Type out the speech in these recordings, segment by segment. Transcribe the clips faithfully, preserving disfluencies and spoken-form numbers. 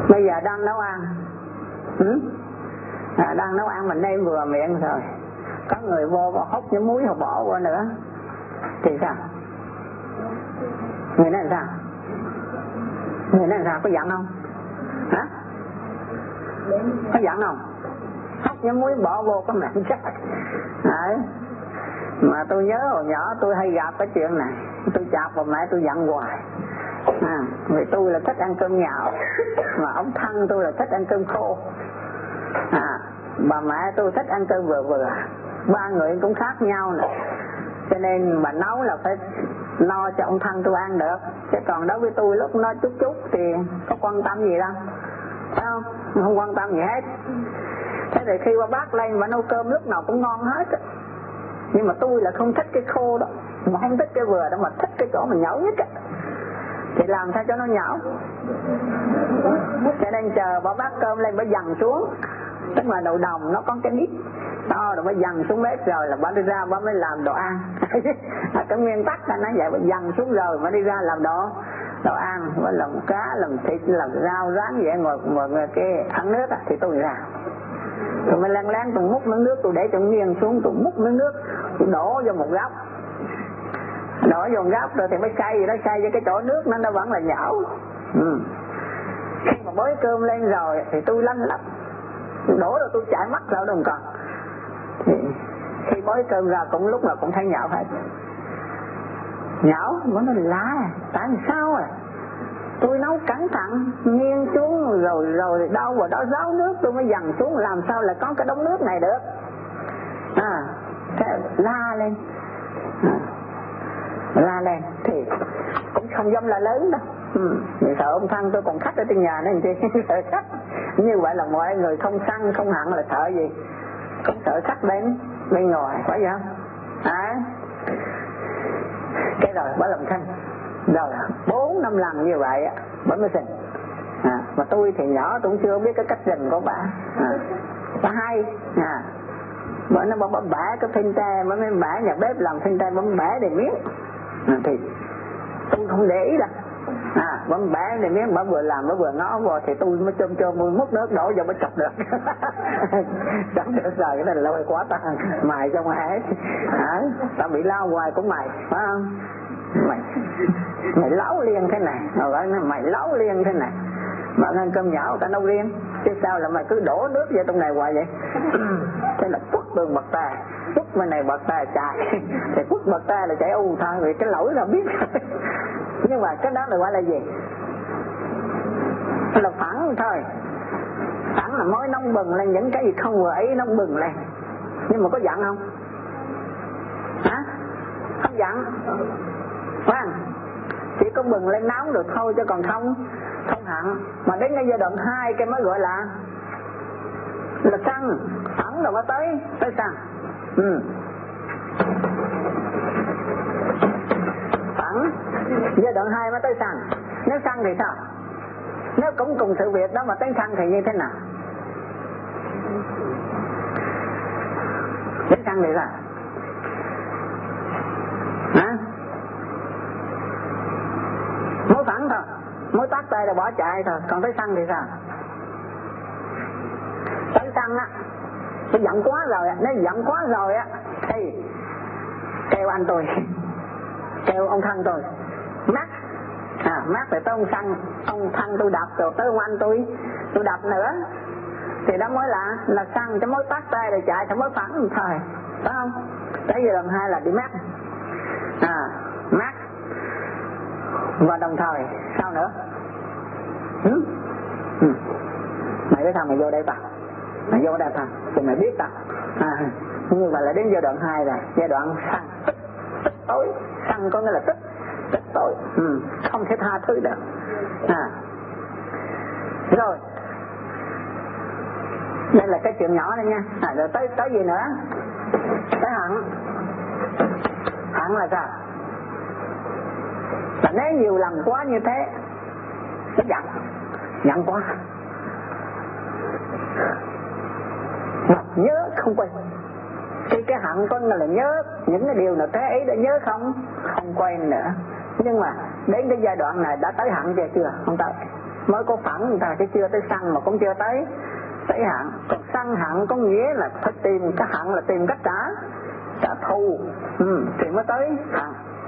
Bây giờ đang nấu ăn, ừ? à, đang nấu ăn mình nêm vừa miệng rồi, có người vô và hút những muối họ bỏ vô nữa thì sao? Người này làm sao? Người này làm sao? Có giận không? Hả? Có giận không? Hút những muối bỏ vô có mẹn chắc. Đấy. Mà tôi nhớ hồi nhỏ tôi hay gặp cái chuyện này, tôi chọc vào mẹ tôi giận hoài. À, vì tôi là thích ăn cơm nhạo, mà ông thân tôi là thích ăn cơm khô. À, bà mẹ tôi thích ăn cơm vừa vừa, ba người cũng khác nhau nè, cho nên bà nấu là phải lo cho ông thân tôi ăn được. Chứ còn đối với tôi lúc nó chút chút thì có quan tâm gì đâu, phải không? Không quan tâm gì hết. Thế thì khi qua bác lên và nấu cơm lúc nào cũng ngon hết. Nhưng mà tôi là không thích cái khô đó, mà không thích cái vừa đó, mà thích cái chỗ mà nhão nhất á. Thì làm sao cho nó nhão? Cho nên chờ bỏ bát cơm lên bà dằn xuống, tức là đầu đồng nó có cái nít to rồi bà dằn xuống bếp rồi là bà đi ra bà mới làm đồ ăn. Cái nguyên tắc là nó vậy, bà dằn xuống rồi bà đi ra làm đồ đồ ăn, bà làm cá, làm thịt, làm rau rán vậy, ngồi ngồi cái ăn nước á, thì tôi ra. Rồi mới lén lén tôi múc miếng nước, tôi để cho nghiêng xuống, tôi múc miếng nước, tôi đổ vô một góc, đổ vô một góc rồi thì mới xay gì đó, xay với cái chỗ nước nó nó vẫn là nhão. Ừ. Khi mà bới cơm lên rồi thì tôi lanh lắm, tôi đổ rồi tôi chạy mắt ra đồng còn. Thì khi bới cơm ra cũng lúc nào cũng thấy nhão hết. Nhão, nó nói lá, tại sao à? Tôi nấu cẩn thận, nghiêng xuống rồi rồi đâu vào đó ráo nước, tôi mới dằn xuống, làm sao lại có cái đống nước này được? À, thế la lên, à, la lên thì cũng không dám la lớn đâu. Ừ, sợ ông thân tôi còn khách ở trên nhà nên chi sợ khách. Như vậy là mọi người không săn không hận là sợ gì? Cũng sợ khách đến bên ngoài, phải vậy không? À, cái rồi bà làm khăn rồi bốn năm lần như vậy á bà mới sinh. À, mà tôi thì nhỏ tôi cũng chưa biết cái cách rình của bà. À, bà hay à, bà nó bà, bà bẻ cái phên tre, bà mới bẻ nhà bếp làm phên tre, bà mới bẻ đầy miếng. À, thì tôi không để ý đâu. À, bà bẻ đầy miếng, bà vừa làm bà vừa ngó vào thì tôi mới chôm chôm tôi múc nước đổ vô mới chọc được. Chọc được rồi cái này là lôi quá ta mày cho mày. À, tao bị lao hoài cũng mày, phải không? Mày mày láo liền thế này, rồi nói mày láo liền thế này, mà ăn cơm nhão ta nấu riêng, chứ sao là mày cứ đổ nước vào trong này hoài vậy? Thế là quất đường bật tay, quất bên này bật tay chạy, thì quất bật tay là chạy u thôi, vì cái lỗi là biết. Nhưng mà cái đó là gọi là gì? Là phẳng thôi, phẳng là mới nóng bừng lên những cái gì không vừa ý nóng bừng lên. Nhưng mà có giận không? Hả? Không giận. Khoan, chỉ có bừng lên nóng được thôi chứ còn không không hận. Mà đến cái giai đoạn hai cái mới gọi là là sân, thẳng rồi mới tới tới sân. Ừ. Thẳng giai đoạn hai mới tới sân. Nếu sân thì sao? Nếu cũng cùng sự việc đó mà tới sân thì như thế nào? Đến sân thì sao? Hả? Mới phẳng thôi, mới tát tay là bỏ chạy thôi, còn tới sân thì sao? Tới sân á, nó giận quá rồi á, nó giận quá rồi á, thì kêu anh tôi, kêu ông thân tôi, mát, à mát rồi tới ông sân, ông thân tôi đập rồi tới ông anh tôi, tôi đập nữa, thì đó mới là là sân, chứ mới tát tay rồi chạy thì mới phẳng thôi, phải không? Tới giờ lần hai là đi mát, à mát. Và đồng thời sao nữa? Ừ? Ừ. Mày cái thằng mày vô đây tao, mày vô đây thằng thì mày biết tao. À, như vậy là đến giai đoạn hai rồi, giai đoạn săn tức, tức tối. Săn có nghĩa là tức, tức tối. Ừ. Không thể tha thứ được. À. Rồi đây là cái chuyện nhỏ này nha. À, rồi tới tới gì nữa? Tới hận. Hận là sao? Và nếu nhiều lần quá như thế nó giận, giận quá mà nhớ không quên. Khi cái hận có là nhớ những cái điều nào thế ấy đã nhớ không không quên nữa. Nhưng mà đến cái giai đoạn này đã tới hận chưa chưa? Không tới. mới có phẳng người ta, chứ chưa tới sân mà cũng chưa tới tới hạn. Còn sân hận có nghĩa là phải tìm cái hận là tìm cách trả trả thù, ừ, thì mới tới hận.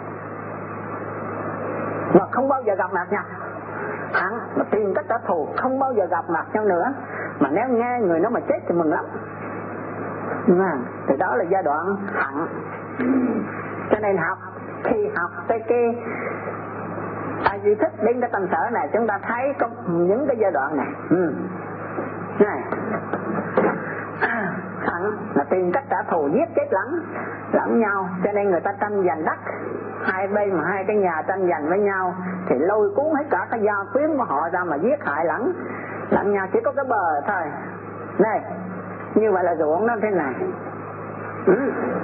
Mà không bao giờ gặp mặt nhau. Hận mà tìm cách trả thù, không bao giờ gặp mặt nhau nữa. Mà nếu nghe người nó mà chết thì mừng lắm. À, thì đó là giai đoạn hận. Cho nên học, khi học tới cái ai duy thích đến cái tâm sở này, chúng ta thấy có những cái giai đoạn này. Ừ. Này, à, hận là tìm cách trả thù, giết chết lẫn lẫn nhau. Cho nên người ta tranh giành đất, hai bên mà hai cái nhà tranh giành với nhau thì lôi cuốn hết cả cái gia quyến của họ ra mà giết hại lẫn lẫn nhau. Chỉ có cái bờ thôi. Này, như vậy là ruộng nó thế này. Ừ.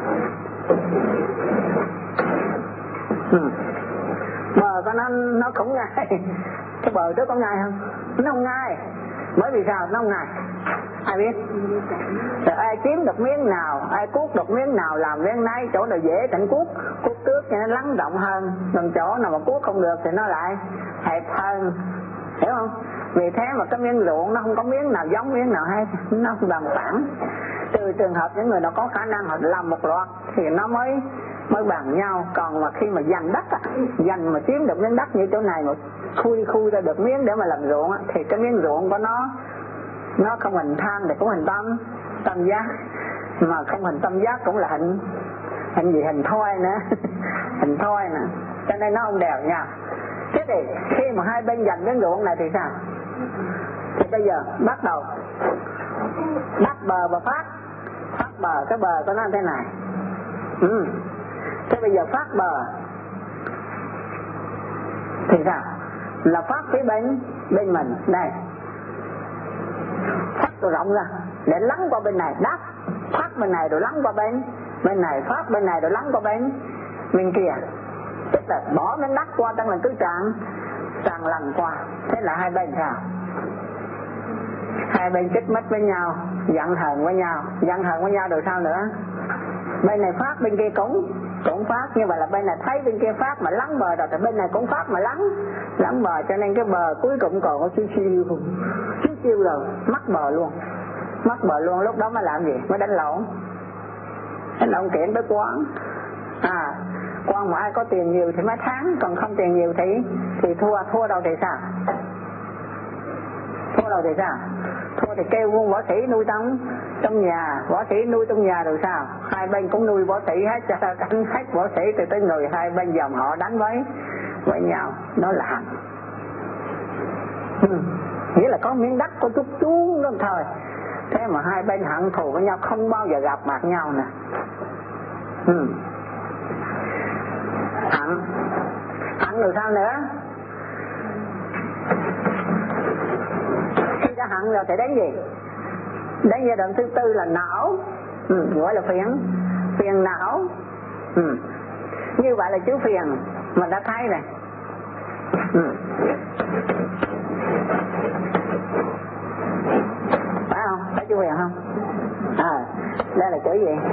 Ừ. Bờ của nó nó cũng ngay. Cái bờ trước có ngay không? Nó không ngay. Bởi vì sao? Nó không ngay. Ai biết? Rồi ai kiếm được miếng nào, ai cuốc được miếng nào làm miếng nấy. Chỗ nào dễ chẳng cuốc, cuốc trước cho nó lắng động hơn. Còn chỗ nào mà cuốc không được thì nó lại hẹp hơn. Hiểu không? Vì thế mà cái miếng ruộng nó không có miếng nào giống miếng nào hết, nó không bằng phẳng. Trừ trường hợp những người nào có khả năng họ làm một loạt thì nó mới mới bằng nhau. Còn mà khi mà giành đất, giành mà chiếm được miếng đất như chỗ này mà khui khui ra được miếng để mà làm ruộng thì cái miếng ruộng của nó nó không hình tham thì cũng hình tâm tâm giác, mà không hình tâm giác cũng là hình hình gì hình thoi nữa. Hình thoi nè, cho nên nó không đều nhau. Thế thì khi mà hai bên giành miếng ruộng này thì sao? Thì bây giờ bắt đầu bắt bờ và phát phát bờ, cái bờ của nó thế này. Ừ. Thế bây giờ phát bờ thì sao? Là phát phía bên bên mình đây, phát rồi rộng ra để lắng qua bên này, đáp phát bên này rồi lắng qua bên bên này, phát bên này rồi lắng qua bên bên kia. Tức là bỏ miếng đất qua trong lần cứ tràn tràn lần qua. Thế là hai bên sao? Hai bên chích mít với nhau, giận hờn với nhau, giận hờn với nhau rồi sao nữa? Bên này phát bên kia cũng cũng phát, như vậy là bên này thấy bên kia phát mà lắng bờ rồi thì bên này cũng phát mà lắng lắng bờ, cho nên cái bờ cuối cùng còn có chiêu chiêu chiêu chiêu rồi mất bờ luôn, mất bờ luôn. Lúc đó mới làm gì? Mới đánh lộn, đánh lộn kiện tới quán. À, quan mà ai có tiền nhiều thì mới thắng, còn không tiền nhiều thì thì thua. Thua đâu thì sao? Thua đâu thì sao? Thua thì kêu quân võ sĩ nuôi trong trong nhà, võ sĩ nuôi trong nhà rồi sao? Hai bên cũng nuôi võ sĩ hết, cho đánh hết võ sĩ từ tới người hai bên dòng họ đánh với với nhau, nó là hận. Ừ. Nghĩa là có miếng đất có chút chuông đó thôi. Thế mà hai bên hận thù với nhau, không bao giờ gặp mặt nhau nè. Ừ. Hận hận rồi sao nữa? Khi đã hận rồi thì đến gì? Đến giai đoạn thứ tư là não. Ừ, gọi là phiền phiền não. Ừ. Như vậy là chữ phiền mình đã thấy này. Ừ. Phải không? Phải chữ phiền không? À, đây là chữ gì?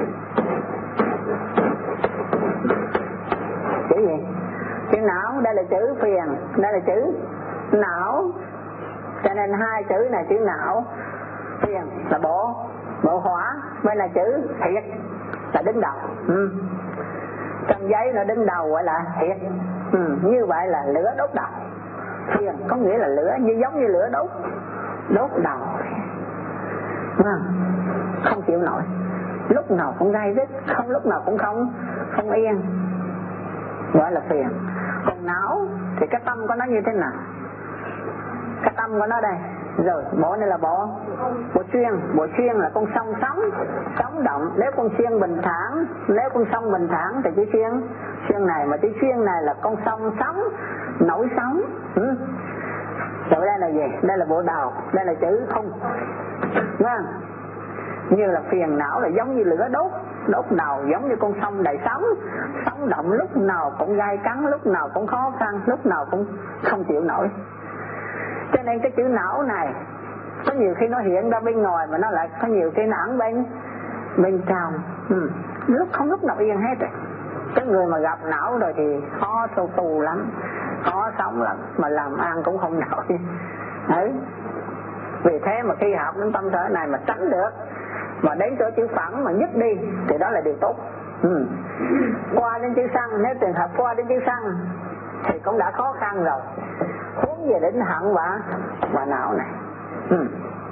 Chữ gì? Chữ não. Đây là chữ phiền, đây là chữ não. Cho nên hai chữ này chữ não, phiền là bộ bộ hỏa, bên là chữ thiệt là đứng đầu. Ừ. Trong giấy nó đứng đầu gọi là thiệt. Ừ. Như vậy là lửa đốt đầu. Phiền có nghĩa là lửa, như giống như lửa đốt đốt đầu. À, không chịu nổi, lúc nào cũng gai rít, không lúc nào cũng không không yên, gọi là phiền. Còn não thì cái tâm của nó như thế nào? Cái tâm của nó đây, rồi bộ này là bộ bộ xuyên. Bộ xuyên là con sông sóng sóng động. Nếu con xuyên bình thản, nếu con sông bình thản thì chữ xuyên xuyên này, mà chữ xuyên này là con sông sóng nổi sóng. Ừ. Rồi đây là gì? Đây là bộ đầu, đây là chữ không. Nghe? Như là phiền não là giống như lửa đốt đốt đầu, giống như con sông đầy sóng sóng động, lúc nào cũng gai cắn, lúc nào cũng khó khăn, lúc nào cũng không chịu nổi. Cho nên cái chữ não này có nhiều khi nó hiện ra bên ngoài mà nó lại có nhiều khi nó ẩn bên bên trong. Ừ. Lúc không lúc nào yên hết rồi. Cái người mà gặp não rồi thì khó tu tù lắm, khó sống lắm, mà làm ăn cũng không nổi. Ừ. Vì thế mà khi học đến tâm sở này mà tránh được, mà đến chỗ chữ phẳng mà nhất đi thì đó là điều tốt. Ừ. Qua đến chữ sân, nếu trường hợp qua đến chữ sân thì cũng đã khó khăn rồi, huống về đến hận và và não này. Ừ.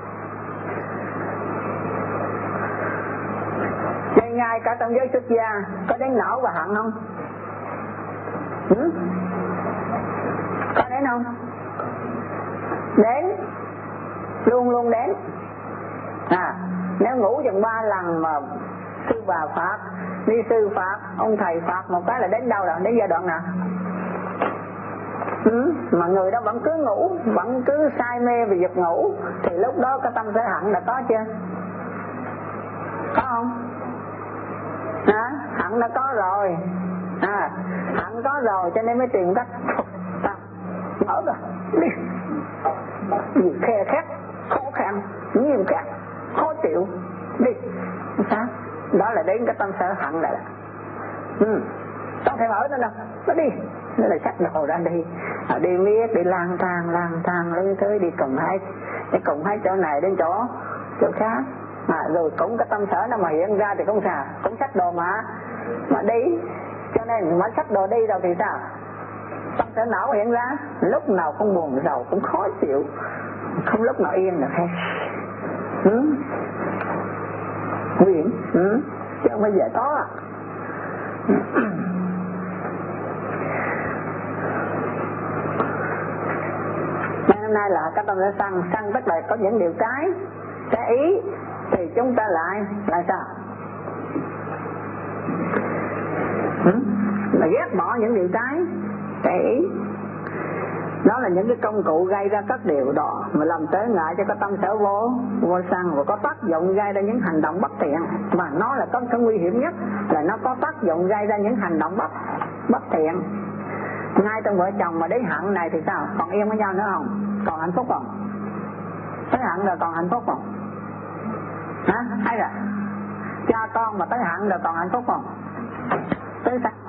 Ngay ngay cả trong giới xuất gia có đến não và hận không? Ừ? Có đến không? Đến, luôn luôn đến. À, nếu ngủ chừng ba lần mà sư bà phạt, đi sư phạt, ông thầy phạt một cái là đến đâu rồi? Đến giai đoạn nào? Ừ, mà người đó vẫn cứ ngủ, vẫn cứ say mê về giấc ngủ, thì lúc đó cái tâm sở hận đã có chưa? Có không? À, hận đã có rồi. À, hận có rồi cho nên mới tìm cách mở ra đi, gì khe khét, khó khăn, nghiêm khắc, khó chịu, đi. Sao? Đó là đến cái tâm sở hận lại. Ừ, không thể mở nó đâu, nó đi. Nó là xách đồ ra đi, à, đi miết, đi lang thang, lang thang, lấy tới đi cùng hai, đi cùng hai chỗ này đến chỗ, chỗ khác. À, rồi cũng cái tâm sở nó mà hiện ra thì cũng sao, cũng xách đồ mà, mà đi. Cho nên mà xách đồ đi rồi thì sao? Tâm sở não hiện ra, lúc nào cũng buồn rầu, cũng khó chịu, không lúc nào yên được hết. Ừ? Nguyện, ừ? Chứ không phải dễ có à. Ngày hôm nay là các tâm sở sân, sân tức là có những điều trái, trái ý, thì chúng ta lại lại sao? Ừ? Là ghét bỏ những điều trái, trái ý. Đó là những cái công cụ gây ra các điều đó mà làm tới ngại cho cái tâm sở vô vô sân, và có tác dụng gây ra những hành động bất thiện. Mà nó là có cái nguy hiểm nhất là nó có tác dụng gây ra những hành động bất bất thiện. Ngay trong vợ chồng mà đến hận này thì sao? Còn yên với nhau nữa không? Còn hạnh phúc không? Tới hận rồi còn hạnh phúc không? Hả? Hay là cha con mà tới hận rồi còn hạnh phúc không? Tới sao?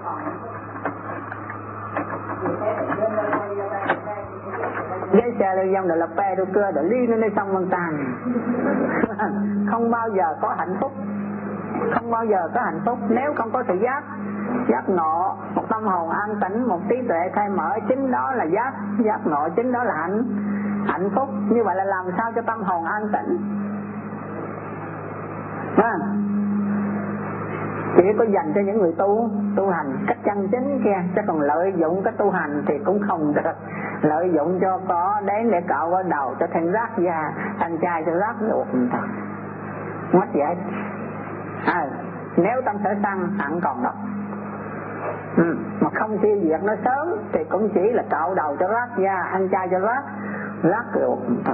Với xe lưu dông là pe đôi cưa để ly lên đây xong vân tàn. Không bao giờ có hạnh phúc, không bao giờ có hạnh phúc nếu không có sự giác giác ngộ, một tâm hồn an tĩnh, một trí tuệ khai mở, chính đó là giác giác ngộ, chính đó là hạnh hạnh phúc. Như vậy là làm sao cho tâm hồn an tĩnh? À, chỉ có dành cho những người tu tu hành cách chân chính kia, chứ còn lợi dụng cái tu hành thì cũng không được. Lợi dụng cho có đến để cạo vào đầu cho thành rác già, thành trai cho rác ruột thôi, mất vậy. À, nếu tâm sở sân hẳn còn đó, ừ, mà không tiêu diệt nó sớm thì cũng chỉ là cạo đầu cho rác da, ăn chay cho rác rác ruột thôi.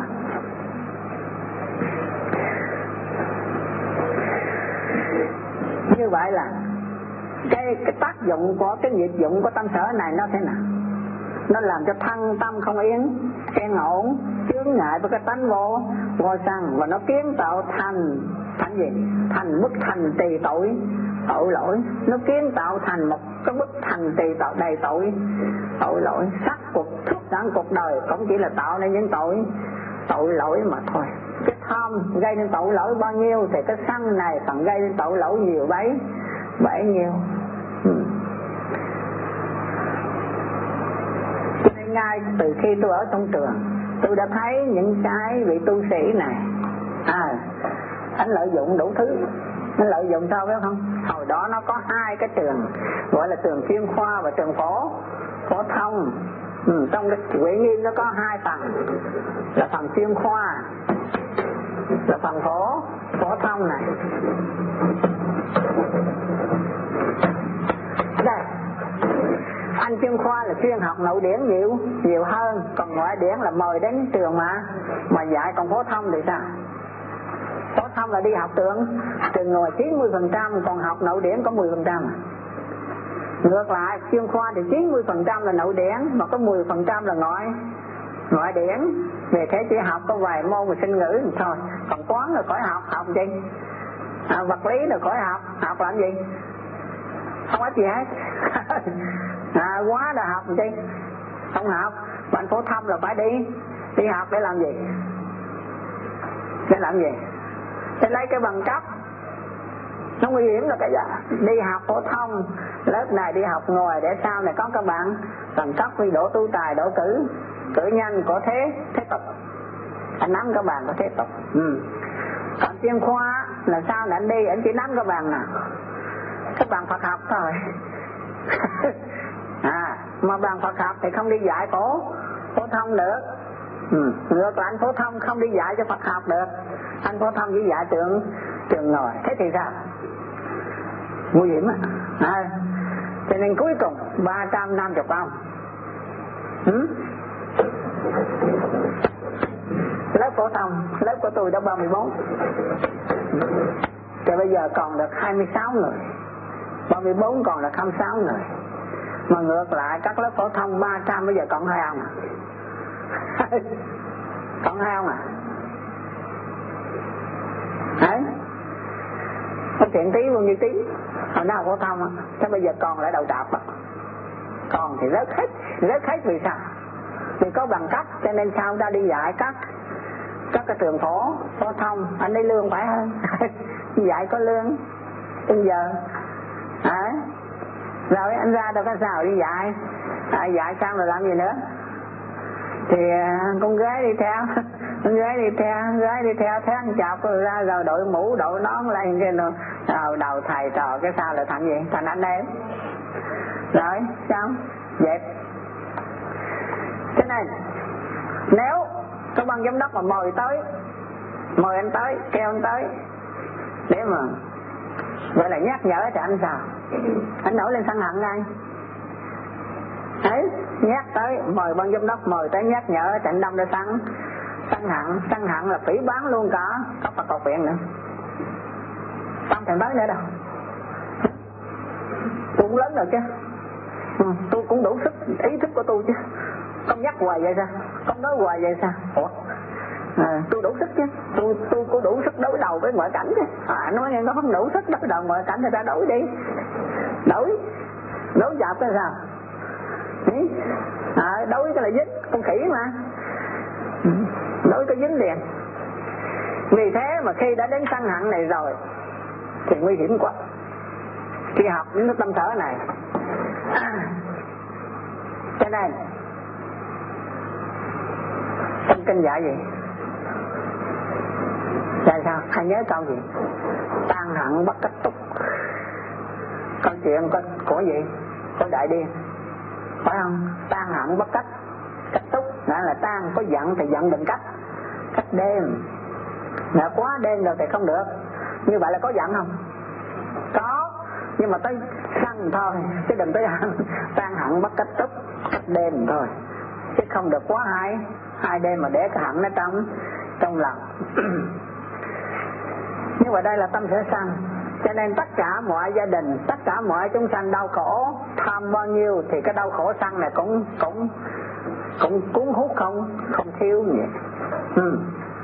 Như vậy là cái, cái tác dụng của cái nghiệp dụng của tâm sở này nó thế nào? Nó làm cho thân tâm không yên, yên ổn, chướng ngại với cái tánh vô vô sân, và nó kiến tạo thành thành gì? Thành bức thành trì tội tội lỗi. Nó kiến tạo thành một cái bức thành trì tạo đầy tội tội lỗi. Sắc cuộc thức sản cuộc đời cũng chỉ là tạo nên những tội tội lỗi mà thôi. Cái tham gây nên tội lỗi bao nhiêu thì cái sân này còn gây nên tội lỗi nhiều bấy bấy nhiêu. Ừ. Ngay từ khi tôi ở trong trường, tôi đã thấy những cái vị tu sĩ này, à, anh lợi dụng đủ thứ. Nó lợi dụng sao biết không? Hồi đó nó có hai cái trường, gọi là trường chuyên khoa và trường phổ phổ thông. Ừ, trong cái Huệ Nghiêm nó có hai phần, là phần chuyên khoa, là phần phổ phổ thông này. Đây, anh chuyên khoa là chuyên học nội điển nhiều nhiều hơn, còn ngoại điển là mời đến trường mà mà dạy. Còn phổ thông thì sao? Phổ thông là đi học trường trường ngồi chín mươi phần trăm, còn học nội điển có mười phần trăm. Ngược lại chuyên khoa thì chín mươi phần trăm là nội điển, mà có mười phần trăm là ngoại ngoại điển. Về thế chỉ học có vài môn về sinh ngữ thôi. Còn toán là khỏi học, học gì? À, vật lý là khỏi học, học làm gì? Không có gì hết. À, quá là học gì? Không học. Bạn phổ thông là phải đi Đi học để làm gì? Để làm gì? Để lấy cái bằng cấp. Nó nguy hiểm là cái gì? Đi học phổ thông, lớp này đi học ngồi để sau này có các bạn bằng cấp vì đỗ tu tài, đỗ cử, cử nhân có thế, thế tục. Anh nắm các bạn có thế tục. Ừ. Còn chuyên khoa là sao là anh đi, anh chỉ nắm các bạn nào? Các bạn Phật học thôi. À, mà bằng Phật học thì không đi dạy phổ phổ thông được. Ừ. Ngược lại anh phổ thông không đi dạy cho Phật học được. Anh phổ thông chỉ dạy trường trường ngồi. Thế thì sao? Nguy hiểm á. À, cho nên cuối cùng ba trăm năm mươi ông. Ừ? Lớp phổ thông, lớp của tôi đã ba mươi bốn. Thì bây giờ còn được hai mươi sáu người. ba mươi bốn còn được hai mươi sáu người. Mà ngược lại các lớp phổ thông ba trăm bây giờ còn hai ông à? Còn hai ông à? Đấy. Có chuyện tí bao nhiêu tí. Hồi nào phổ thông á, thế bây giờ còn lại đầu trạp á. Còn thì rớt hết, rớt hết vì sao? Vì có bằng cấp cho nên sao ta đi dạy các các cái trường phổ phổ thông, anh đi lương phải hơn. Dạy có lương bây giờ. Đấy. Rồi anh ra đâu có sao đi dạy. À, dạy xong rồi làm gì nữa? Thì con gái đi theo, con gái đi theo, con gái đi theo thế anh chọc rồi ra rồi đội mũ đội nón lên cái đầu, đầu thầy trò cái sao lại thành gì? Thành anh em. Rồi xong dẹp. Cho nên nếu có ban giám đốc mà mời tới, mời anh tới, kêu anh tới để mà gọi là nhắc nhở cho anh sao? Anh nổi lên sân hận ngay. Đấy, nhắc tới, mời ban giám đốc mời tới nhắc nhở trận đông để sân sân hận, sân hận là phỉ bán luôn cả các Phật học viện nữa. Không thèm tới nữa đâu. Tôi cũng lớn rồi chứ. Ừ, tôi cũng đủ sức, ý thức của tôi chứ. Không nhắc hoài vậy sao? Không nói hoài vậy sao? Ủa? À, tôi đủ sức chứ. Tôi tôi có đủ sức đối đầu với ngoại cảnh chứ. À, nói nghe nó không đủ sức đối đầu ngoại cảnh thì ta đổi đi. Đổi. Đối dạp cái sao? À, đối cái là dính, con khỉ mà. Đối cái dính liền. Vì thế mà khi đã đến sân hận này rồi thì nguy hiểm quá. Khi học những cái tâm thở này à, cho nên trong kinh dạy gì? Tại sao? Hay nhớ câu gì? Tan hận bất cách túc. Câu chuyện của, của gì? Của Đại Điên. Phải không? Tan hận bất cách cách túc. Đó là tan có giận thì giận đừng cách. Cách đêm. Đã quá đêm rồi thì không được. Như vậy là có giận không? Có. Nhưng mà tới sân thôi. Chứ đừng tới hận. Tan hận bất cách túc. Cách đêm thôi. Chứ không được quá hai. Hai đêm mà để cái hận nó trong trong lòng. Nhưng mà đây là tâm sở sân. Cho nên tất cả mọi gia đình, tất cả mọi chúng sanh đau khổ, tham bao nhiêu thì cái đau khổ sân này cũng cũng cũng cuốn hút không không thiếu vậy. Ừ.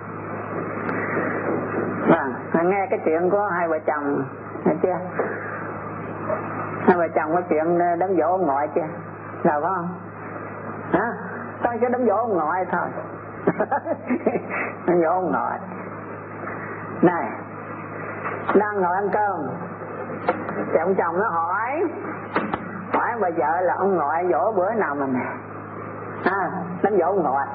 À, nghe cái chuyện của hai vợ chồng nghe chưa? Hai vợ chồng có chuyện đám dỗ ông ngoại chưa? Rồi phải không? Hả? Tôi sẽ đám dỗ ông ngoại thôi. Đám dỗ ông ngoại. Này, đang ngồi ăn cơm thì ông chồng nó hỏi hỏi bà vợ là ông ngoại dỗ bữa nào mà nè. À, đám dỗ ông ngoại.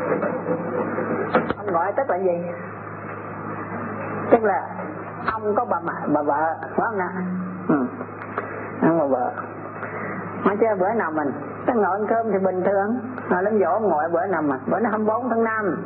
Ông ngoại tức là gì? Tức là ông có bà mẹ, bà vợ, phải không nè? Ừ. Ông bà vợ. Mà chứ bữa nào mình ta ngồi ăn cơm thì bình thường. Rồi đám dỗ ông ngoại bữa nào mà bữa nó hai mươi bốn tháng năm.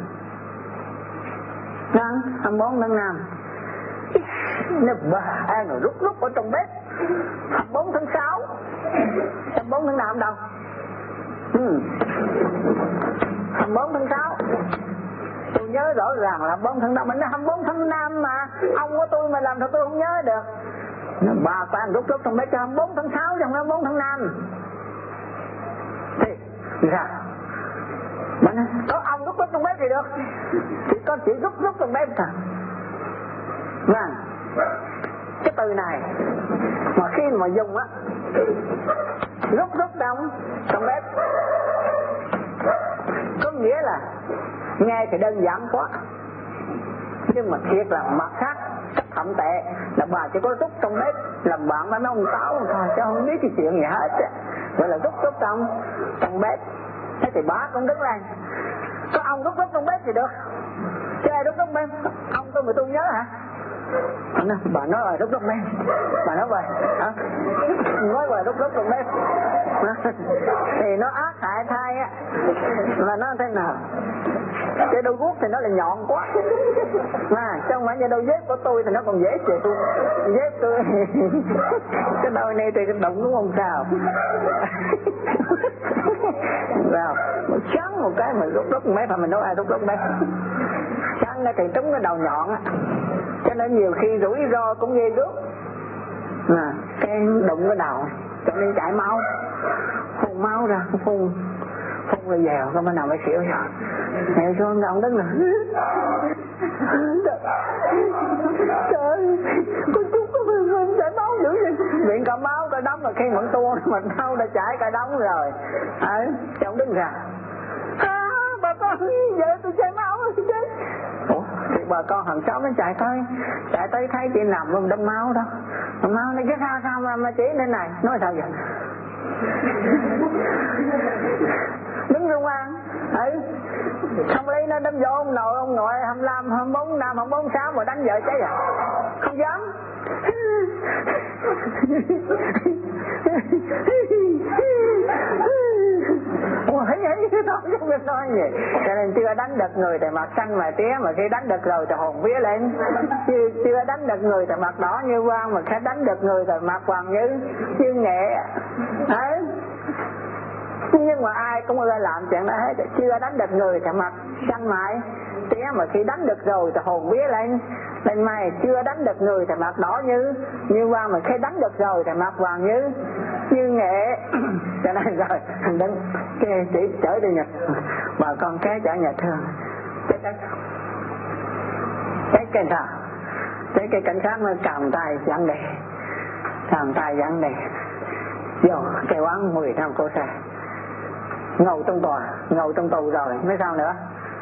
Đúng, hai mươi bốn tháng năm. Nó bà ăn rồi rút rút ở trong bếp. hai mươi bốn tháng sáu. hai mươi bốn tháng năm đâu? Ừ. hai mươi bốn tháng sáu. Tôi nhớ rõ ràng là hai mươi bốn tháng năm. Mình nói hai mươi bốn tháng năm mà. Ông của tôi mà làm sao tôi không nhớ được. Bà phải ăn rút rút trong bếp cho hai mươi bốn tháng sáu chứ không hai mươi bốn tháng năm. Thì sao? Mình nói, có ông rút rút trong bếp thì được. Thì có chỉ rút rút trong bếp thôi. Vâng. Cái từ này mà khi mà dùng á, rút rút đông trong bếp, có nghĩa là Nghe thì đơn giản quá, nhưng mà thiệt là mặt khác thậm tệ là bà chỉ có rút trong bếp làm bạn với mấy ông Táo thôi, chứ không biết cái chuyện gì hết. Vậy là rút rút trong trong bếp. Thế thì bà cũng đứng lên, có ông rút rút trong bếp thì được, chứ ai rút rút bếp? Ông tôi mà tôi nhớ hả? Bà nói rồi rút rút bếp, bà nói vậy hả? Nói rồi rút rút trong bếp thì nó ác hại thai á, là nó thế nào? Cái đôi guốc thì nó là nhọn quá mà chứ không phải như đôi dép của tôi thì nó còn dễ chịu. Dép tôi cái đôi này thì cái đụng cũng không sao vào một chắn một cái mà rút rút mấy mà mình nói ai rút rút mấy chắn cái thì trúng cái đầu nhọn á, cho nên nhiều khi rủi ro cũng ghê gớm mà cái đụng cái đầu cho nên chạy máu, phun máu ra, phun phun rồi dèo có bên nào mới xỉu rồi hẹo xuống ông đứng là trời ơi có chút có mình chảy máu dữ vậy, miệng cả máu cả đống mà khi vẫn tua mình đau đã chảy cả đống rồi ấy à, ông đứng ra à, bà con vậy tôi chảy máu rồi chứ. Ủa thì bà con hàng xóm nó chạy tới chạy tới thấy chị nằm luôn đâm máu đó, đâm máu nó cái sao sao mà, mà chị lên này nói sao vậy đứng rung ăn ấy không lấy nó đâm vô ông nội ông nội hai mươi lăm hai mươi bốn năm hai mươi bốn sáu mà đánh vợ cháy à không dám ủa hãy hãy cái đó không biết nói gì, cho nên chưa đánh được người thì mặt xanh mà tía, mà khi đánh được rồi thì hồn vía lên, chưa chưa đánh được người thì mặt đỏ như quang, mà khi đánh được người thì mặt hoàng như như nghệ ấy. Nhưng mà ai cũng ưa làm chuyện đó hết, chưa đánh được người thì mặt xanh mại tía, mà khi đánh được rồi thì hồn vía lên lên mày, chưa đánh được người thì mặt đỏ như như quang, mà khi đánh được rồi thì mặt hoàng như như nghệ. Cho nên rồi anh đứng cái chỉ chở đi Nhật, bà con cái chở nhà thương cái cái cái cái sao cái cái cảnh sát nó cầm tay dẫn đề cầm tay dẫn đề vô cái quán mười năm cô xe ngồi trong tòa, ngồi trong tù rồi mới sao nữa,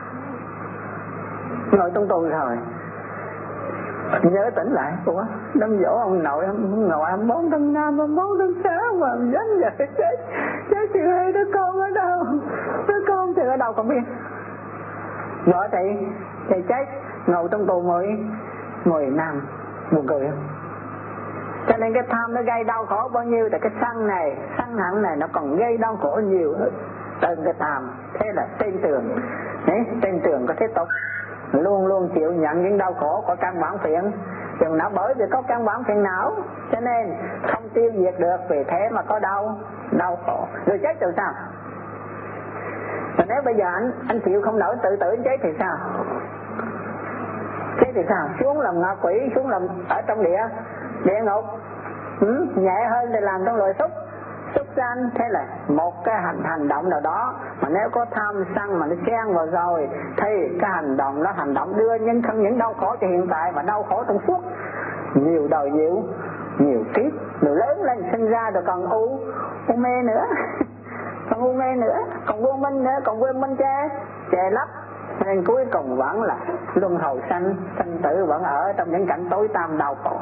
ngồi trong tù rồi nhớ tỉnh lại, ủa đâm dỗ ông nội ông nội ông bốn tháng năm ông bốn tháng sáu mà dám vậy chết chết thì hai đứa con ở đâu, đứa con thì ở đâu còn biết, vợ thì thì chết ngồi trong tù mười mười năm, buồn cười không? Cho nên cái tham nó gây đau khổ bao nhiêu thì cái sân này sân hận này nó còn gây đau khổ nhiều hơn từ cái tham. Thế là trên tường đấy, trên tường có thế tục luôn luôn chịu nhận những đau khổ của căn bản phiền chừng não, bởi vì có căn bản phiền não cho nên không tiêu diệt được, vì thế mà có đau đau khổ rồi chết từ sao. Và nếu bây giờ anh anh chịu không nổi tự tử chết thì sao, thế thì sao, xuống làm ngạ quỷ, xuống làm ở trong địa địa ngục, ừ, nhẹ hơn thì làm trong loài súc súc sanh. Thế là một cái hành hành động nào đó mà nếu có tham sân mà nó xen vào rồi thì cái hành động đó hành động đưa những không những đau khổ cho hiện tại mà đau khổ trong suốt nhiều đời nhiều nhiều kiếp, rồi lớn lên sinh ra rồi còn u u mê nữa còn u mê nữa, còn vô minh nữa, còn vô minh che che lấp, nên cuối cùng vẫn là luân hồi sanh sanh tử, vẫn ở trong những cảnh tối tăm đau khổ.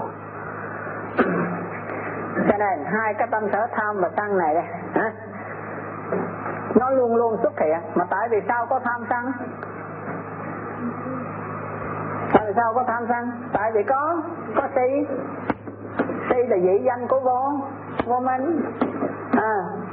Cho nên hai cái tâm sở tham và sân này đây hả? Nó luôn luôn xuất hiện, mà tại vì sao có tham sân? Tại vì sao có tham sân? Tại vì có có si. Si là vị danh của vô vô minh. À,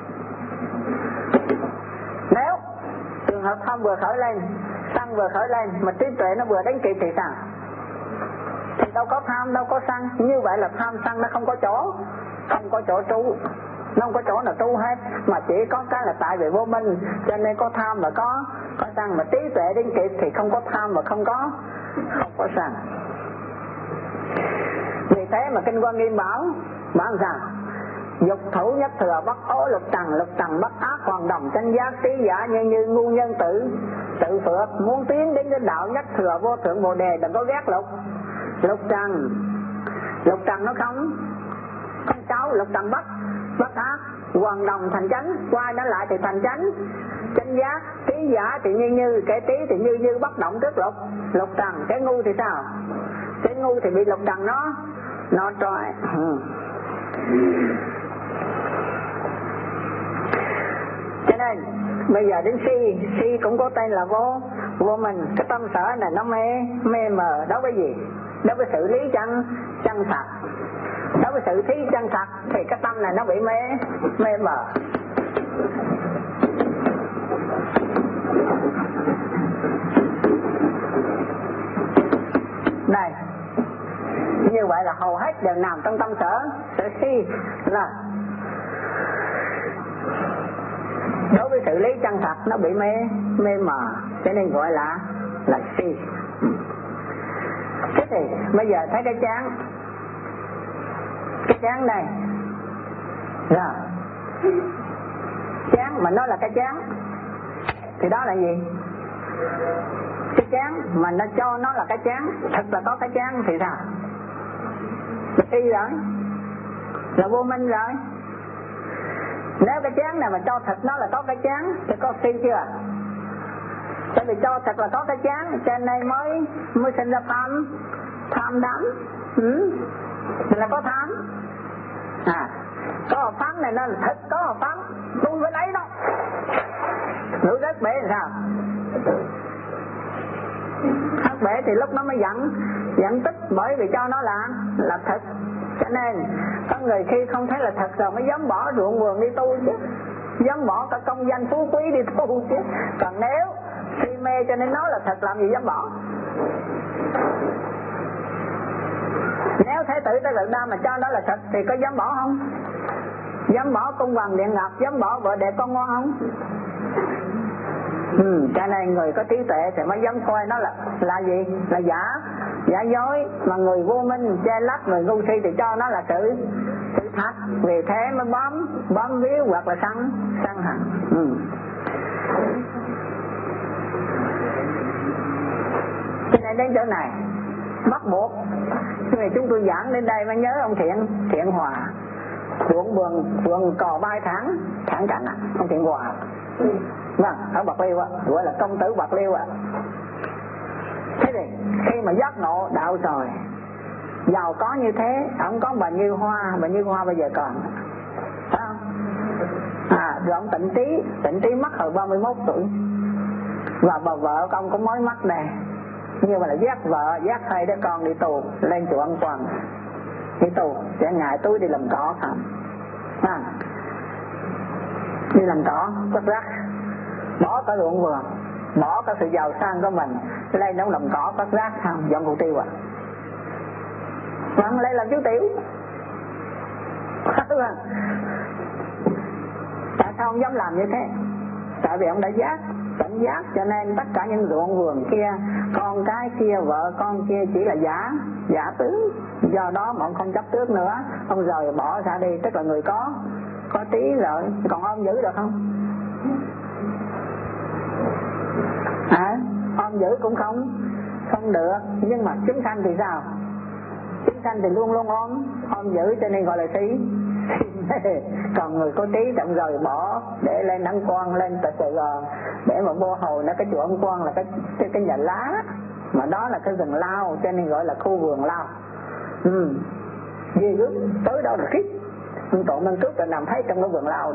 nếu trường hợp tham vừa khởi lên, sân vừa khởi lên mà trí tuệ nó vừa đến kịp thì sao? Thì đâu có tham, đâu có sân. Như vậy là tham sân nó không có chỗ, không có chỗ trú, nó không có chỗ nào trú hết, mà chỉ có cái là tại vì vô minh cho nên có tham và có có sân, mà trí tuệ đến kịp thì không có tham và không có không có sân. Vì thế mà kinh Quan Nghiêm bảo bảo rằng dục thủ nhất thừa bất ố lục trần, lục trần bất ác hoàng đồng chánh giác trí giả như như ngu nhân tử tự phượt, muốn tiến đến cái đạo nhất thừa vô thượng bồ đề đừng có ghét lục lục trần. Lục trần nó không không xấu, lục trần bất bất ác hoàng đồng thành chánh, qua nó lại thì thành chánh chánh giác, trí giả thì như như, kẻ trí thì như như bất động trước lục, lục trần. Kẻ ngu thì sao? Kẻ ngu thì bị lục trần nó nó trói. Ừ. Cho nên bây giờ đến si, si cũng có tên là vô, vô mình. Cái tâm sở này nó mê, mê mờ đối với gì? Đối với sự lý chân, chân thật. Đối với sự thí chân thật thì cái tâm này nó bị mê, mê mờ. Này, như vậy là hầu hết đều nằm trong tâm sở, sở si là đối với sự lý chân thật nó bị mê, mê mờ, cho nên gọi là là si. Thế thì bây giờ thấy cái chán, cái chán này là chán mà nó là cái chán thì đó là gì? Cái chán mà nó cho nó là cái chán, thật là có cái chán thì sao? Là si rồi, là vô minh rồi. Nếu cái chán này mà cho thật nó là có cái chán thì có si chưa? Tại vì cho thật là có cái chán cho nên mới mới sinh ra tham, tham đắm. Ừ. Là có tham. À, có hộp phán này nó là thật, có hộp phán tôi phải lấy đó. Nữ rất bể là sao? Hất bể thì lúc nó mới giận, giận tức bởi vì cho nó là là thật. Cho nên có người khi không thấy là thật rồi mới dám bỏ ruộng vườn đi tu chứ, dám bỏ cả công danh phú quý đi tu chứ. Còn nếu si mê cho nên nói là thật làm gì dám bỏ. Nếu Thái tử Tây Vực Đa mà cho nó là thật thì có dám bỏ không? Dám bỏ cung vàng điện ngọc, dám bỏ vợ đẹp con ngoan không? Ừ, cho nên người có trí tuệ thì mới dám coi nó là là gì? Là giả, giả dối. Mà người vô minh che lấp, người ngu si thì cho nó là sự sự thật. Vì thế mới bám bám víu hoặc là sân sân hận. Ừ. Cho nên đến chỗ này bắt buộc vì chúng tôi giảng đến đây mới nhớ ông Thiện Thiện Hòa, ruộng vườn vườn cò bay thẳng thẳng cảnh à, ông Thiện Hòa. Vâng, ở Bạc Liêu á, gọi là công tử Bạc Liêu á. Thế thì khi mà giác ngộ đạo rồi, giàu có như thế, ông có bà Như Hoa, bà Như Hoa bây giờ còn, phải không? À, rồi ông Tịnh Trí, Tịnh Trí mất hồi ba mươi mốt tuổi, và bà vợ của ông cũng mới mất đây. Nhưng mà là dắt vợ, dắt hai đứa con đi tù, lên chùa Ân Quang đi tù, sẽ ngại túi đi làm cỏ không? À, đi làm cỏ, quất rác, bỏ cả ruộng vườn, bỏ cả sự giàu sang của mình, lên đóng làm cỏ, quất rác không, dọn củ tiêu à? Vẫn lên làm chú tiểu. Tại sao ông dám làm như thế? Tại vì ông đã giác, cảnh giác, cho nên tất cả những ruộng vườn kia, con cái kia, vợ con kia chỉ là giả, giả tướng. Do đó mà ông không chấp trước nữa, ông rời bỏ ra đi, tức là người có có trí rồi. Còn ông giữ được không? À, ông giữ cũng không không được. Nhưng mà chúng sanh thì sao? Chúng sanh thì luôn luôn ôm ôm giữ, cho nên gọi là trí. Còn người có trí thì ông rời bỏ để lên Ân Quang, lên tại Sài Gòn, để mà vô hồi nó cái chùa Ân Quang là cái cái, cái nhà lá, mà đó là cái rừng lao, cho nên gọi là khu vườn lao. Ừ. Ghê gớm, tới đâu là khiếp. Ông Tổ Minh Cước là nằm thấy trong cái vườn lao đó.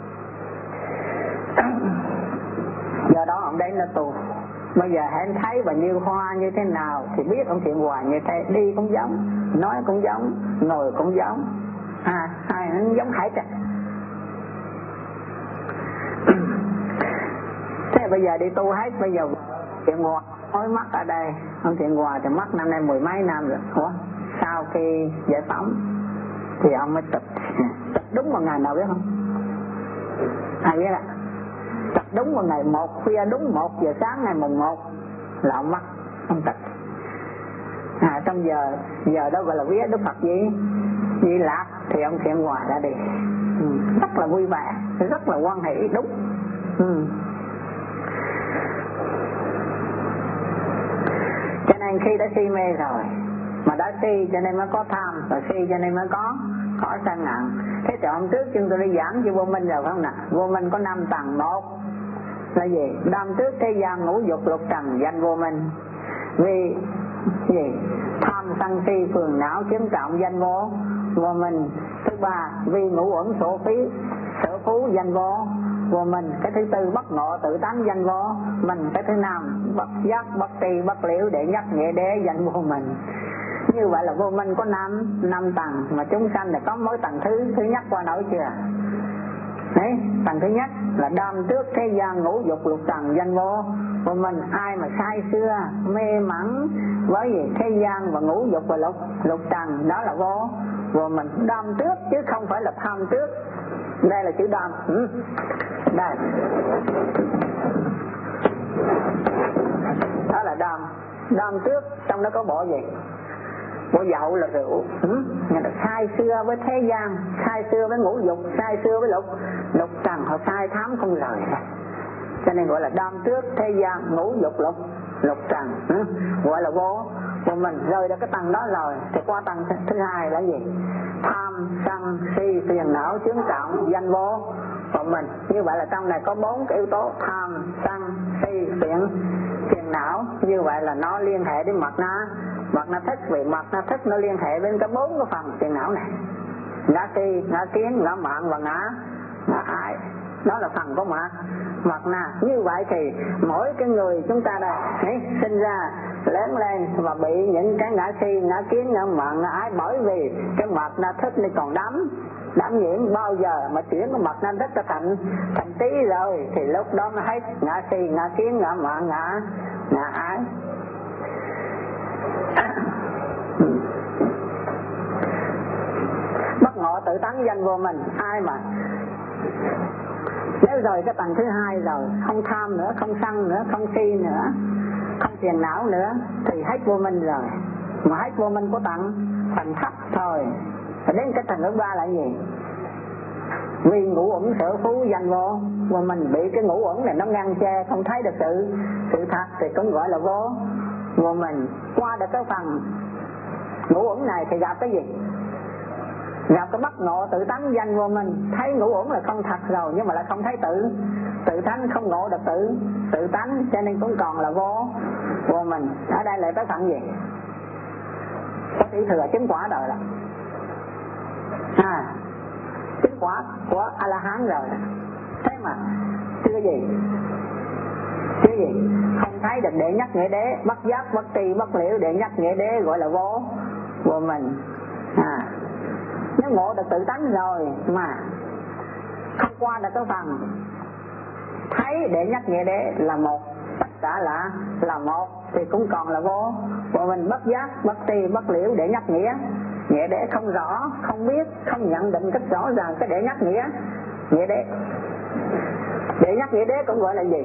Do đó ông đến là tù. Bây giờ hãy thấy bà Như Hoa như thế nào thì biết ông Thiện Hòa như thế. Đi cũng giống, nói cũng giống, ngồi cũng giống. À, hai nó giống hải trạch. Thế bây giờ đi tu hết, bây giờ Thiện Hòa mới mất ở đây. Ông Thiện Hòa thì mất năm nay mười mấy năm rồi. Ủa? Sau khi giải phóng thì ông mới tịch. Tịch đúng vào ngày nào biết không? Ai biết ạ? Tịch đúng vào ngày một, khuya đúng một giờ sáng ngày mùng một là ông mất, ông tịch. À, trong giờ giờ đó gọi là vía Đức Phật gì Di Lạc thì ông Thiện Hòa đã đi. Ừ, rất là vui vẻ, rất là hoan hỷ, đúng. Ừ. Cho nên khi đã si mê rồi, mà đã si cho nên mới có tham, và si cho nên mới có có sân hận. Thế thì hôm trước chúng tôi đi giảng cho vô minh rồi phải không nào? Vô minh có năm tầng. Một là gì? Đam trước thế gian ngũ dục lục trần danh vô minh. Vì gì? Tham sân si phiền não chiếm trọng danh vô vô minh. Thứ ba, vì ngũ uẩn sổ phí sở phú danh vô vô minh. Cái thứ tư, bất ngộ tự tánh danh vô mình. Cái thứ năm, bất giác bất tri bất liễu đệ nhất nghĩa đế danh vô mình. Như vậy là vô minh có năm năm tầng, mà chúng sanh là có mỗi tầng thứ thứ nhất qua nổi chưa? Đấy, tầng thứ nhất là đam trước thế gian ngũ dục lục trần danh vô vô minh. Ai mà say xưa mê mẩn với gì? Thế gian và ngũ dục và lục lục trần, đó là vô vô minh. Đam trước chứ không phải là tham trước. Đây là chữ đam. Ừ. Đây, đó là đam. Đam trước, trong đó có bộ gì? Bộ dậu là rượu. Ừ. Người ta sai xưa với thế gian, sai xưa với ngũ dục, sai xưa với lục lục trần, họ sai thám không rời. Cho nên gọi là đam trước thế gian ngũ dục lục lục trần. Ừ. Gọi là vô vô mình. Rời ra cái tầng đó rồi thì qua tầng thứ hai là gì? Tham sân si phiền não chướng trọng danh vô vô mình. Như vậy là trong này có bốn cái yếu tố: tham sân si phiền phiền não. Như vậy là nó liên hệ đến mặt na mặt na thích. Vì mặt na thích nó liên hệ đến cái bốn cái phần phiền não này: ngã si, ngã kiến, ngã mạn và ngã ngã ái. Đó là phần của mặt mặt na. Như vậy thì mỗi cái người chúng ta đây ấy, sinh ra lớn lên và bị những cái ngã si, ngã kiến, ngã mạn, ngã ái, bởi vì cái mặt na thích này còn đắm đắm nhiễm. Bao giờ mà chuyển cái mặt na thích cho thành thành trí rồi thì lúc đó mới hết ngã si, ngã kiến, ngã mạn, ngã ngã ái. Bất ngộ tự tánh danh vô mình. Ai mà nếu rồi cái tầng thứ hai rồi, không tham nữa, không sân nữa, không si nữa, không phiền não nữa thì hết vô minh rồi. Mà hết vô minh của tầng phần thấp thôi. Và đến cái tầng thứ ba là gì? Vì ngũ uẩn sở phú danh vô vô mình. Bị cái ngũ uẩn này nó ngăn che, không thấy được sự sự thật thì cũng gọi là vô vô mình. Qua được cái phần ngũ uẩn này thì gặp cái gì? Gặp cái bất ngộ tự tánh danh vô mình. Thấy ngũ uẩn là không thật rồi, nhưng mà lại không thấy tự tự tánh, không ngộ được tự tự tánh, cho nên cũng còn là vô vô mình. Ở đây lại tới phần gì? Có tỷ thừa chứng quả rồi đó. À, chứng quả của A La Hán rồi. Thế mà chưa gì? Chưa gì? Không thấy được đệ nhất nghĩa đế, bất giác bất tri bất liễu đệ nhất nghĩa đế gọi là vô vô mình. À, nếu ngộ được tự tánh rồi mà không qua được cái phần thấy đệ nhất nghĩa đế là một, tất cả là là một thì cũng còn là vô vô mình. Bất giác bất tri bất liễu đệ nhất nghĩa nghĩa đế, không rõ, không biết, không nhận định rất rõ ràng cái đệ nhất nghĩa nghĩa đế. Đệ nhất nghĩa đế cũng gọi là gì?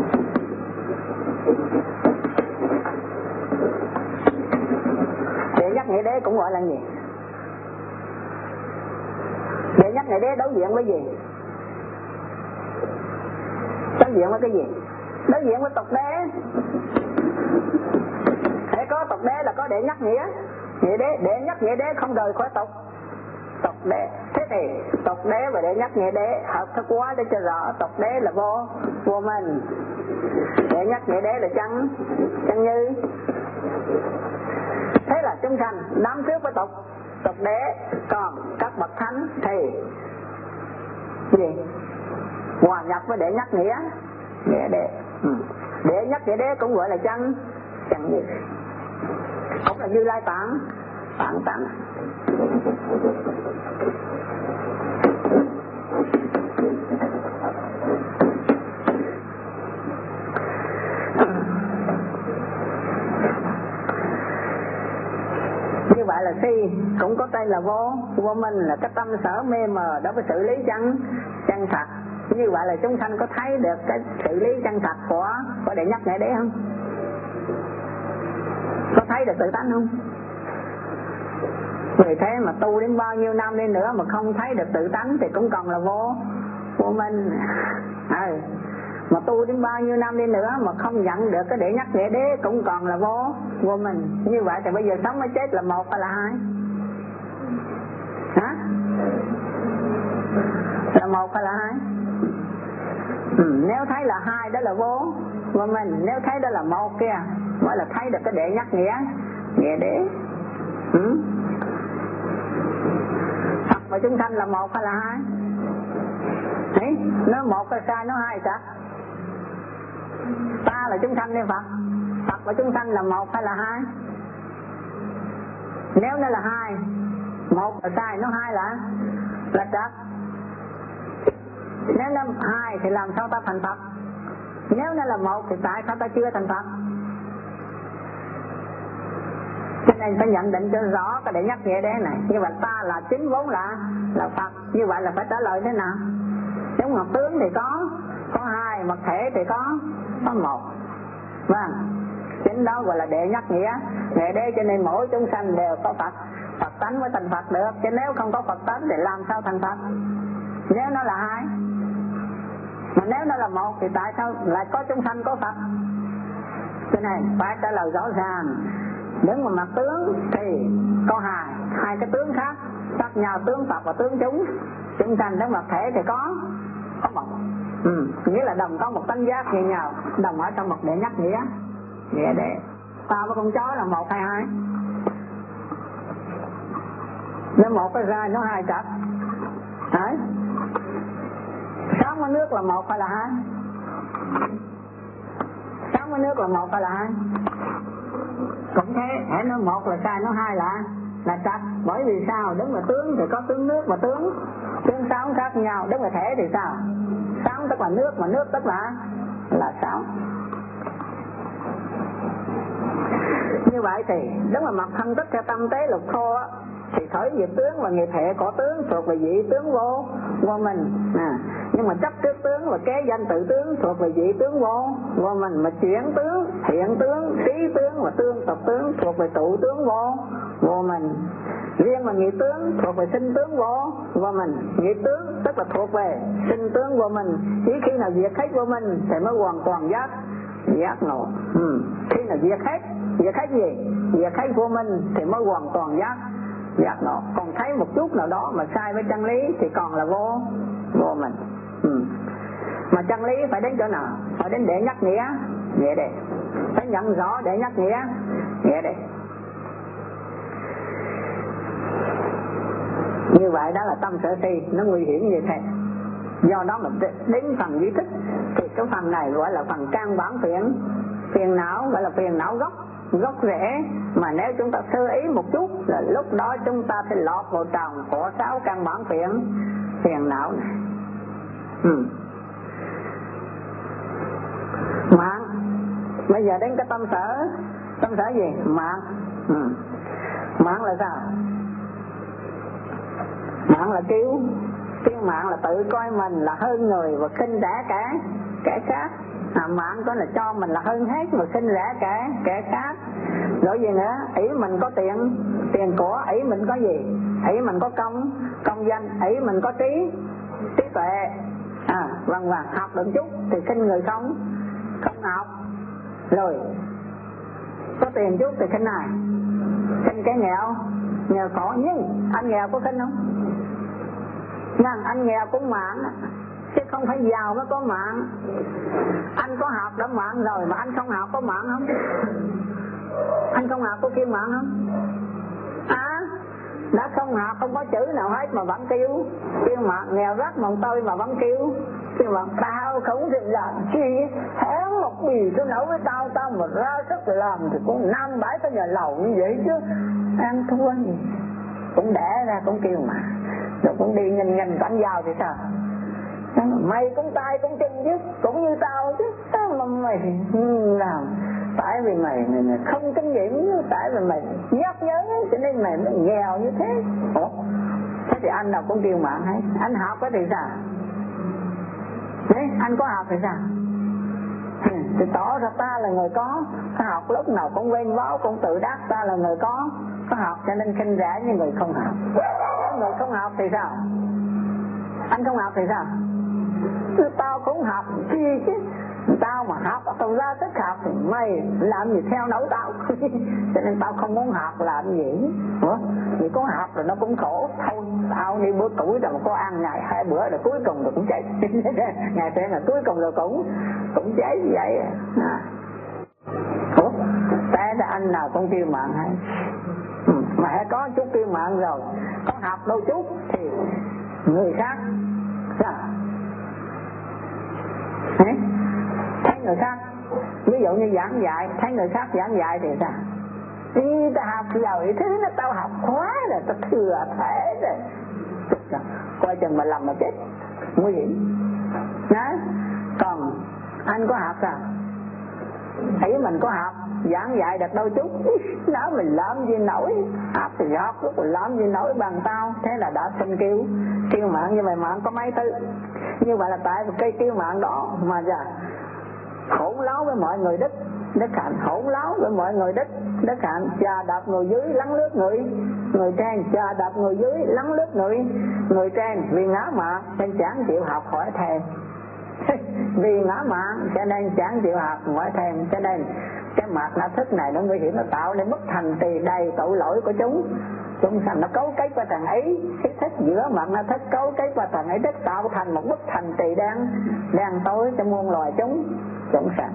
Đệ nhất nghĩa đế cũng gọi là gì? Đệ nhất nghĩa đế đối diện với gì? Đối diện với cái gì? Đối diện với tục đế. Để có tục đế là có đệ nhất nghĩa nghĩa đế. Đệ nhất nghĩa đế không rời khỏi tục tục đế. Thế thì tục đế và đệ nhất nghĩa đế hợp thức quá để cho rõ tục đế là vô vô minh, đệ nhất nghĩa đế là chân chân như. Thế là chúng sanh đám trước với tục tục đế, còn các bậc thánh thì gì? Hòa nhập với đệ nhất nghĩa nghĩa đế. Ừ. Đệ nhất nghĩa đế cũng gọi là chân chân như, cũng là Như Lai tạng tạng tạng. Như vậy là si cũng có tên là vô vô minh, là cái tâm sở mê mờ đối với xử lý chân chân thật. Như vậy là chúng sanh có thấy được cái xử lý chân thật của của đệ nhất nghĩa đế không? Có thấy được tự tánh không? Vì thế mà tu đến bao nhiêu năm đi nữa mà không thấy được tự tánh thì cũng còn là vô vô minh. À, mà tu đến bao nhiêu năm đi nữa mà không nhận được cái đệ nhất nghĩa đế cũng còn là vô vô minh. Như vậy thì bây giờ sống mới chết là một hay là hai? Hả? Là một hay là hai? ừ, nếu thấy là hai đó là vô vô mình, nếu thấy đó là một kia mới là thấy được cái đệ nhất nghĩa, nghĩa đế. ừ. Phật và chúng sanh là một hay là hai? Đấy, nó một là sai, nó hai chắc. Ta là chúng sanh nên Phật, Phật và chúng sanh là một hay là hai? Nếu nó là hai, một là sai, nó hai là là chắc. Nếu nó hai thì làm sao ta thành Phật? Nếu nó là một thì tại sao ta chưa thành Phật? Cho nên phải nhận định cho rõ cái đệ nhất nghĩa đế này. Như vậy ta là chính vốn là là Phật. Như vậy là phải trả lời thế nào? Giống ngọc tướng thì có có hai, vật thể thì có có một. Vâng, chính đó gọi là đệ nhất nghĩa nghĩa đế. Cho nên mỗi chúng sanh đều có Phật, Phật tánh mới thành Phật được. Chứ nếu không có Phật tánh thì làm sao thành Phật? Nếu nó là hai, mà nếu nó là một thì tại sao lại có chúng sanh có Phật? Cho nên phải trả lời rõ ràng. Đứng vào mặt tướng thì có hai, hai cái tướng khác khác nhau, tướng Phật và tướng chúng. Chúng sanh đứng vật thể thì có có một, ừ, nghĩa là đồng có một tánh giác như nhau, đồng ở trong một đệ nhất nghĩa nghĩa đệ. Tao với con chó là một hay hai? Nếu một cái ra nó hai chặt. Đấy, sống với nước là một hay là hai? Sống với nước là một hay là hai? Cũng thế, hãy nói một là sai, nó hai là là trật. Bởi vì sao? Đứng là tướng thì có tướng nước và tướng tướng sóng khác nhau. Đứng là thể thì sao? Sóng tức là nước, mà nước tức là là sóng. Như vậy thì đúng là mặt thân tích theo tâm tế lục thô á, thì khởi nghiệp tướng và nghiệp hệ có tướng thuộc về vị tướng vô vô mình. À, nhưng mà chấp trước tướng và kế danh tự tướng thuộc về vị tướng vô vô mình. Mà chuyển tướng, thiện tướng, trí tướng và tương tập tướng thuộc về tụ tướng vô vô mình. Riêng mà nghiệp tướng thuộc về sinh tướng vô vô mình. Nghiệp tướng tức là thuộc về sinh tướng vô mình. Chỉ khi nào diệt hết vô mình thì mới hoàn toàn giác giác ngộ. Ừ. Khi nào diệt hết, diệt hết gì? Diệt hết vô mình thì mới hoàn toàn giác giác ngộ. Còn thấy một chút nào đó mà sai với chân lý thì còn là vô vô mình. Ừ. Mà chân lý phải đến chỗ nào? Phải đến đệ nhất nghĩa nghĩa đệ. Phải nhận rõ đệ nhất nghĩa nghĩa đệ. Như vậy đó là tâm sở si, nó nguy hiểm như thế. Do đó mà đến phần duy thức thì cái phần này gọi là phần căn bản phiền phiền não, gọi là phiền não gốc gốc rễ. Mà nếu chúng ta sơ ý một chút là lúc đó chúng ta sẽ lọt vào tròng của sáu căn bản phiền phiền não này. Ừ. Mạng. Bây giờ đến cái tâm sở. Tâm sở gì? Mạng. Ừ. Mạng là sao? Mạng là kiêu kiêu mạng là tự coi mình là hơn người và khinh rẻ kẻ kẻ khác. À, mạng có là cho mình là hơn hết mà khinh rẻ kẻ kẻ khác. Rồi gì nữa? Ý mình có tiền tiền của, ý mình có gì? Ý mình có công công danh, ý mình có trí trí tuệ. À, vâng vâng, học được chút thì khinh người không không học. Rồi có tiền chút thì khinh ai? Khinh cái nghèo nghèo khổ. Nhưng anh nghèo có khinh không? Nên anh nghèo cũng mạng, chứ không phải giàu mới có mạng. Anh có học đã mạng rồi mà anh không học có mạng không? Anh không học có kêu mạng không? À, đã không học không có chữ nào hết mà vẫn kêu kêu mạng. Nghèo rách mồng tơi mà vẫn kêu kêu mạng. Tao không thể làm chi tháng một bì tôi nấu với tao, tao mà ra sức làm thì cũng năm bảy cái nhà lầu như vậy chứ. Ăn thua gì cũng đẻ ra cũng kêu mà. Rồi cũng đi nhìn nhìn cảnh giàu thì sao? Mày cũng tay cũng chân chứ, cũng như tao chứ. Sao mà mày làm? Tại vì mày, mày, mày không kinh nghiệm, tại vì mày nhát nhớ cho nên mày mới nghèo như thế. Ủa? Thế thì anh nào cũng kêu mạng hết. Anh học cái thì sao? Đấy, anh có học thì sao? Thì tỏ ra ta là người có có học, lúc nào cũng quên báo cũng tự đắc ta là người có có học, cho nên khinh rẻ như người không học. Người không học thì sao? Anh không học thì sao? Tao cũng học chi chứ, Tao mà học, tao ra thích học thì mày làm gì theo nấu tao. Cho nên tao không muốn học làm gì. Ủa? Vì có học rồi nó cũng khổ. Thôi tao đi bữa tuổi rồi mà có ăn ngày hai bữa rồi cuối cùng rồi cũng chết. Ngày xem là cuối cùng rồi cũng cũng chết như vậy à. Ủa? Té ra anh nào cũng kêu mạng hay. Mà hãy có chút kêu mạng rồi, có học đôi chút thì người khác sao? Thấy? Thấy người khác, ví dụ như giảng dạy, thấy người khác giảng dạy thì sao? Đi ta học rồi, thế nó tao học quá rồi, tao thừa thể rồi. Coi chừng mà làm mà chết, nguy hiểm. Đó. Còn anh có học sao? Thấy mình có học, giảng dạy được đôi chút, nói mình làm gì nổi. Học thì học, mình làm gì nổi bằng tao. Thế là đã xin kêu, kêu mạng như vậy. Mạng có mấy thứ. Như vậy là tại cái kêu mạng đó mà giờ hỗn láo với mọi người Đức Đức Hạnh, hỗn láo với mọi người Đức Đức Hạnh, chà đạp người dưới lắng lướt người người trên, chà đạp người dưới lắng lướt người người trên. Vì ngã mạn nên chẳng chịu học hỏi thèm. Vì ngã mạn cho nên chẳng chịu học hỏi thèm. Cho nên cái mặt ngã thức này nó nguy hiểm, nó tạo nên bất thành trì đầy tội lỗi của chúng. Chúng sanh nó cấu kết qua thằng ấy, cái thức giữa mặt nó thức cấu kết qua thằng ấy, thức tạo thành một bức thành trì đang đang tối cho muôn loài chúng chúng sanh.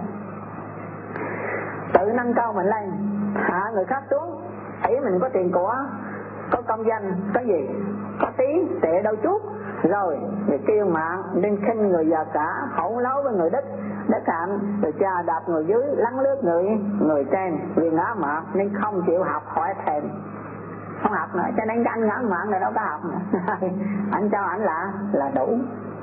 Tự nâng cao mình lên, hạ người khác xuống. Ý mình có tiền của, có công danh, có gì, có tí tệ đâu chút, rồi người kêu mạng nên khinh người già cả, hỗn láo với người Đức Đức Hạnh, rồi cha đạp người dưới lắng lướt người người trên. Vì ngã mạn nên không chịu học hỏi thèm, không học nữa. Cho nên anh ngã mạn này đâu có học nữa. Anh cho anh là là đủ.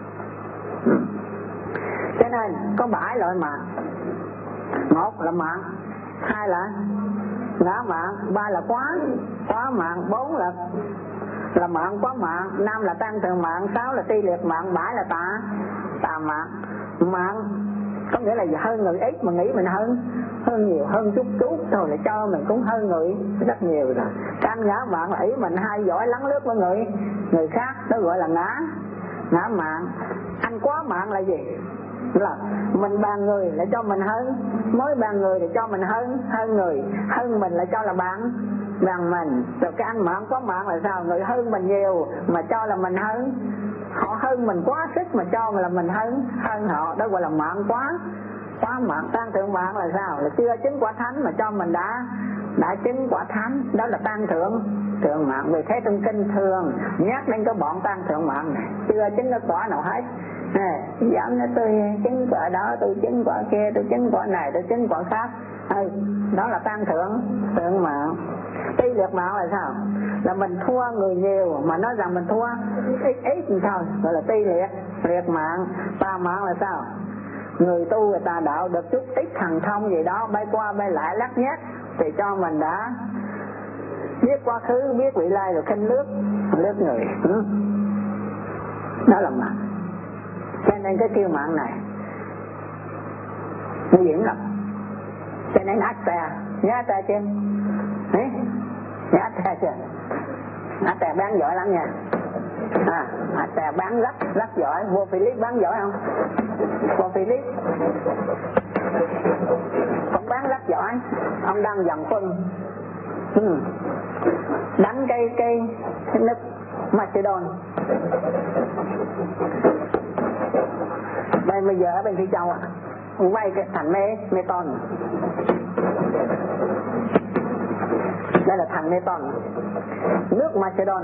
Cho nên có bảy loại mạng. Một là mạng, hai là ngã mạng, ba là quá quá mạng, bốn là là mạng quá mạng, năm là tăng thường mạng, sáu là ti liệt mạng, bảy là tà tà mạng. Mạng có nghĩa là hơn người ít mà nghĩ mình hơn hơn nhiều, hơn chút chút thôi là cho mình cũng hơn người rất nhiều rồi. Can ngã mạng là ý mình hay giỏi lắng lướt với người người khác, đó gọi là ngã ngã mạng. Anh quá mạng là gì? Là mình bàn người là cho mình hơn, mới bàn người thì cho mình hơn hơn người, hơn mình là cho là bạn bằng mình. Rồi cái anh mạng quá mạng là sao? Người hơn mình nhiều mà cho là mình hơn, họ hơn mình quá sức mà cho là mình hơn hơn họ, đó gọi là mạng quá quá mạng. Tăng thượng mạng là sao? Là chưa chứng quả thánh mà cho mình đã đã chứng quả thánh, đó là tăng thượng thượng mạng. Vì thế trong kinh thường nhắc đến cái bọn tăng thượng mạng này chưa chứng cái quả nào hết. Nè, dám nói tôi chứng quả đó, tôi chứng quả kia, tôi chứng quả này, tôi chứng quả khác. Ừ, đó là tăng thượng thượng mạng. Ti liệt mạng là sao? Là mình thua người nhiều mà nói rằng mình thua ít ít thì thôi, gọi là ti liệt liệt mạng. Tà mạng là sao? Người tu người ta đạo được chút ít thần thông gì đó, bay qua bay lại lắc nhắc thì cho mình đã biết quá khứ, biết vị lai rồi khinh lướt lướt người. Ừ. Đó là mạng. Cho nên cái kêu mạng này nguy hiểm lắm. Cho nên ác tè, nhớ ác tè chưa? Đấy, nhớ ác tè chưa? Ác tè bán giỏi lắm nha. À, ác tè bán rất rất giỏi. Vua Philip bán giỏi không? Vua Philip cũng bán rất giỏi. Ông đang dần quân, ừ. đánh cây cây nước Macedon. Đây bây giờ ở bên Phi Châu ạ, à, vay cái thành mê mê ton. Đây là thành mê ton, nước Macedon.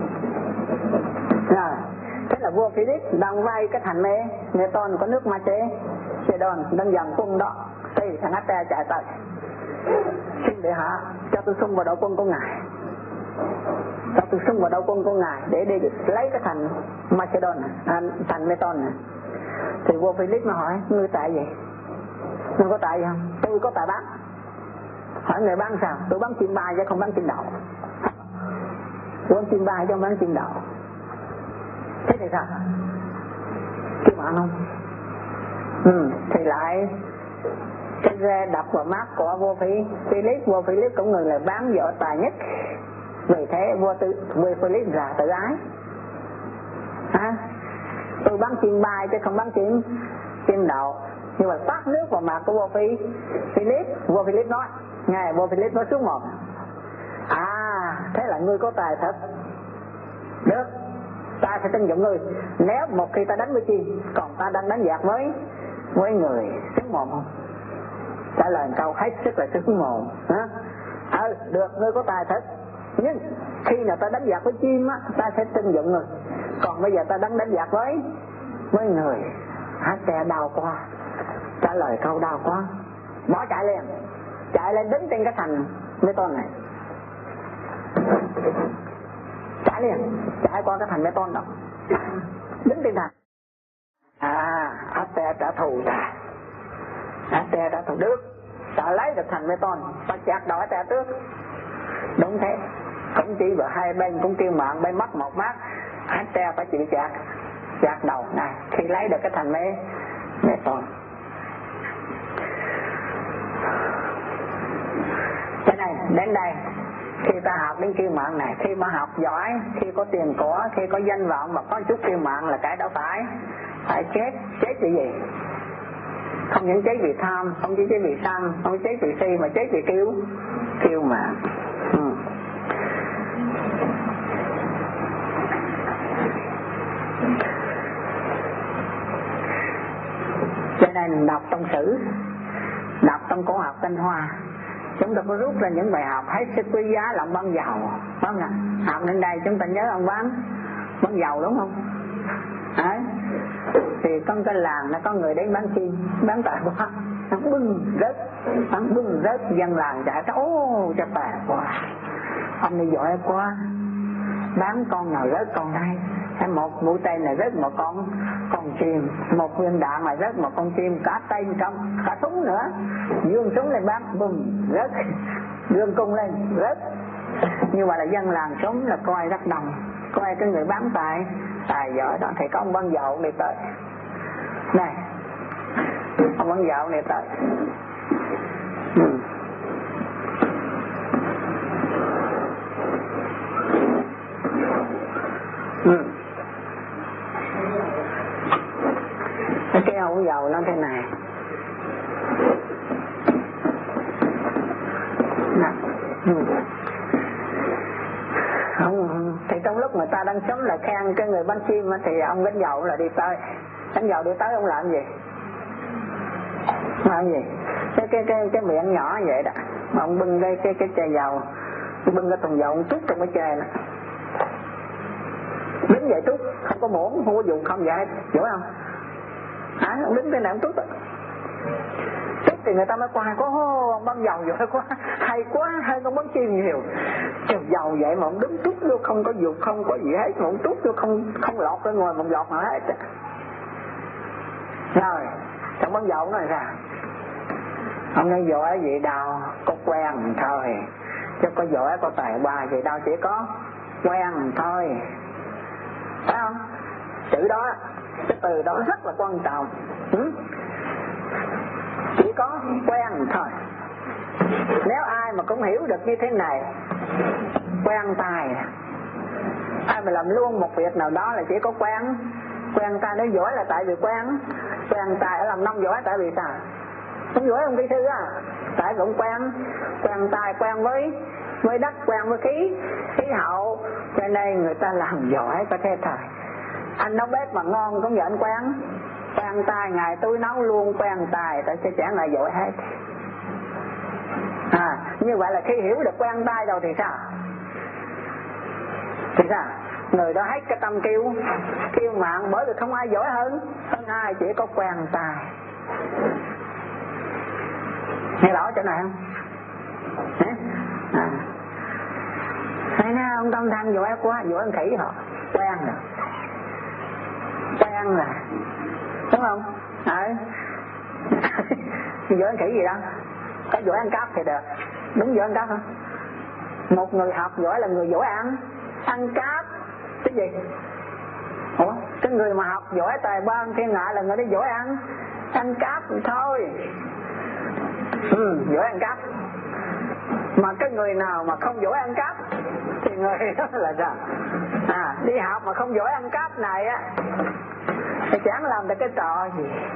Rồi, thế là vua Philip đang vay cái thành mê mê ton có nước Macedon đang dần quân đó. Thì thằng Ate chạy tới, xin để hạ cho tôi xung vào đội quân của ngài, cho tôi xung vào đội quân của ngài để đi lấy cái thành Macedon, à, thành mê ton này. Thì vua Philip nó hỏi, ngươi tại gì? Ngươi có tại gì không? Tôi có tài bắn. Hỏi người bắn sao? Tôi bắn chim bay chứ không bắn chim đậu. Tôi bắn chim bay chứ không bắn chim đậu. Thế thì sao? Kêu mạng không? Ừ, thì lại cái rê đập vào mắt của vua Philip. Vua Philip cũng người là bán võ tài nhất. Vì thế vua, tự, vua Philip là tự ái. Hả? Tôi bắn chim bay chứ không bắn chim chim đậu. nhưng mà phát nước vào mặt của vua Phi Philip. Vua Philip nói, ngài vua Philip nói xuống một, à thế là ngươi có tài thật, được, ta sẽ tin dụng ngươi nếu một khi ta đánh với chim, còn ta đang đánh giặc với với người. Sướng mồm không? Trả lời câu hết sức là sướng mồm. Hả? Ừ, được, ngươi có tài thật, nhưng khi nào ta đánh giặc với chim á, ta sẽ tin dụng ngươi. Còn bây giờ ta đang đánh giặc với với người. Hát xe đau quá, trả lời câu đau quá, bỏ chạy liền, chạy lên đứng trên cái thành bê tông này, chạy liền, chạy qua cái thành bê tông đó, đứng trên thành. À, hát xe trả thù ta, hát xe trả thù được, ta lấy được thành bê tông, ta chặt đầu hát xe trước. Đúng thế, cũng chỉ vào hai bên cũng kêu mạng bên mất một mắt, hát xe phải chịu chặt, chặt đầu này khi lấy được cái thành mê mê tôn. Cái này đến đây, khi ta học đến kiêu mạng này, khi mà học giỏi, khi có tiền có, khi có danh vọng mà có chút kiêu mạng là cái đâu phải phải chết. Chết vì gì? Không những chết vì tham, không chỉ chết vì sân, không chết vì si, mà chết vì kiêu kiêu mạng. Ừ. Cho nên đọc trong sử, đọc trong cổ học Tinh Hoa, chúng ta có rút ra những bài học hết sức quý giá là ông bán dầu, phải không ạ? Học đến đây chúng ta nhớ ông bán bán dầu đúng không? Đấy. Thì trong cái làng nó có người đến bán chim, bán tài quá, nó bưng rớt, nó bưng rớt, dân làng chạy ra, ô cho tài quá, ông này giỏi quá, bán con nào rớt con đây, hay một mũi tên này rớt một con con chim, một viên đạn này rớt một con chim, cả tay trong, cả súng nữa, dương súng lên bắn, bùm rớt, dương cung lên rớt. Như vậy là dân làng súng là coi rất đồng, coi cái người bán tài tài giỏi đó. Thì có ông bán dầu này tới, này ông bán dầu này tới, ừ. Ừ. Cái keo dầu nó thế này nè. Ừ. Không, thì trong lúc người ta đang sống là khen cái người bán chim thì ông gánh dầu là đi tới, gánh dầu đi tới ông làm gì? Làm gì? Cái cái cái cái miệng nhỏ vậy đó, mà ông bưng cái cái cái chai dầu, bưng cái thùng dầu ông trút trong cái chai nè. Đứng vậy trút, không có muỗng, không có dùng không vậy, hiểu không? Hả? Ông đứng trên này ông trút rồi. Trút thì người ta mới qua, có hô, ông băm dầu vậy quá, hay quá, hay con bắn chim nhiều. Trời, dầu vậy mà ông đứng trút vô, không có dục, không có gì hết, mà ông trút vô không không lọt ra ngoài, một lọt nào hết. Rồi, thằng bắn dầu nói ra, ông nói giỏi vậy đâu, có quen thôi, chứ có giỏi có tài ba vậy đâu, chỉ có quen thôi. Phải không? Chữ đó, cái từ đó rất là quan trọng. Ừ? Chỉ có quen thôi. Nếu ai mà cũng hiểu được như thế này, quen tài, ai mà làm luôn một việc nào đó là chỉ có quen. Quen tài, nếu giỏi là tại vì quen. Quen tài ở làm nông giỏi tại vì sao? Không giỏi không kỹ sư á, tại cũng quen. Quen tài, quen với với đất, quen với khí khí hậu, cho nên người ta làm giỏi có thế thời. Anh nấu bếp mà ngon cũng vậy, anh quen quen tài, ngày tôi nấu luôn quen tài, tại sẽ chẳng lại giỏi hết. À, như vậy là khi hiểu được quen tài rồi thì sao? Thì sao? Người đó hết cái tâm kêu kêu mạng, bởi vì không ai giỏi hơn hơn ai, chỉ có quen tài. Nghe rõ chỗ này không? À. Hay nói ông Tâm Thanh giỏi quá, giỏi ăn khỉ họ, quen rồi, quen rồi, đúng không? Ờ. Giỏi ăn khỉ gì đâu, có giỏi ăn cắp thì được, đúng giỏi ăn cắp không? Một người học giỏi là người giỏi ăn ăn cắp, cái gì? Ủa, cái người mà học giỏi tài ba thiên hạ là người đó giỏi ăn ăn cắp thôi. Ừ, giỏi ăn cắp. Mà cái người nào mà không giỏi ăn cắp thì người đó là sao? À, đi học mà không giỏi ăn cắp này á thì chẳng làm được cái trò gì.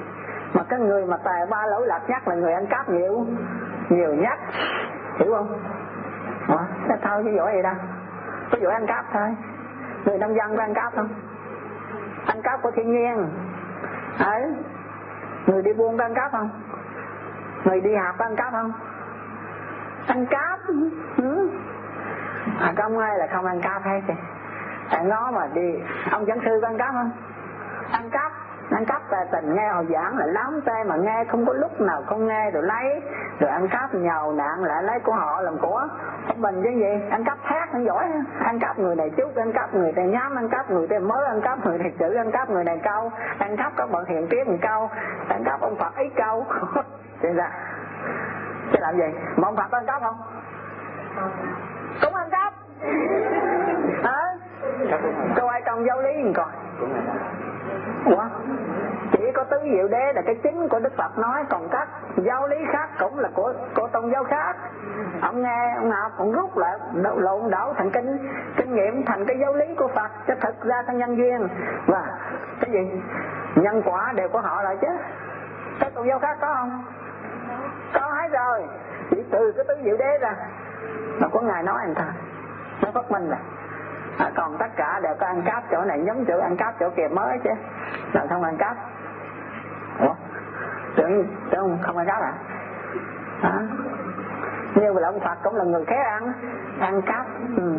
Mà cái người mà tài ba lỗi lạc nhất là người ăn cắp nhiều nhiều nhất, hiểu không? Hả? Thế thôi chứ giỏi gì đâu, có giỏi ăn cắp thôi. Người nông dân có ăn cắp không? Ăn cắp của thiên nhiên. Đấy. Người đi buôn có ăn cắp không? Người đi học có ăn cắp không? Ăn cắp. Ừ. À, có ông ai là không ăn cắp hết kìa. Tại nó mà đi, ông giảng sư có ăn cắp không? Ăn cắp. Ăn cắp về tình nghe họ giảng là lắm tay mà nghe không có lúc nào không nghe, rồi lấy rồi ăn cắp nhào nạn lại lấy của họ làm của không mình chứ gì. Ăn cắp khác không giỏi. Ăn cắp người này chút, ăn cắp người này nhám, ăn cắp người này mới, ăn cắp người này chữ, ăn cắp người này câu, ăn cắp các bọn hiền triết một câu, ăn cắp ông Phật ít câu. Thế ra chứ làm gì mà ông Phật có ăn cắp không? Cũng ăn cắp. Hả? Cô ai trồng giáo lý mình coi. Ủa? Chỉ có tứ diệu đế là cái chính của Đức Phật nói, còn các giáo lý khác cũng là của của tôn giáo khác. Ông nghe, ông học, ông rút lại lộn đảo thành kinh kinh nghiệm thành cái giáo lý của Phật, chứ thực ra thành nhân duyên và cái gì nhân quả đều của họ lại chứ. Các tôn giáo khác có không? Có hết rồi. Chỉ từ cái tứ diệu đế ra mà có ngài nói anh thôi, nó phát minh rồi. À, còn tất cả đều có ăn cắp chỗ này giống chỗ ăn cắp chỗ kia mới chứ, làm không ăn cắp. Ủa? Tưởng, tưởng không ăn cắp à? Hả? Nhưng mà ông Phật cũng là người khác ăn ăn cắp. Ừ.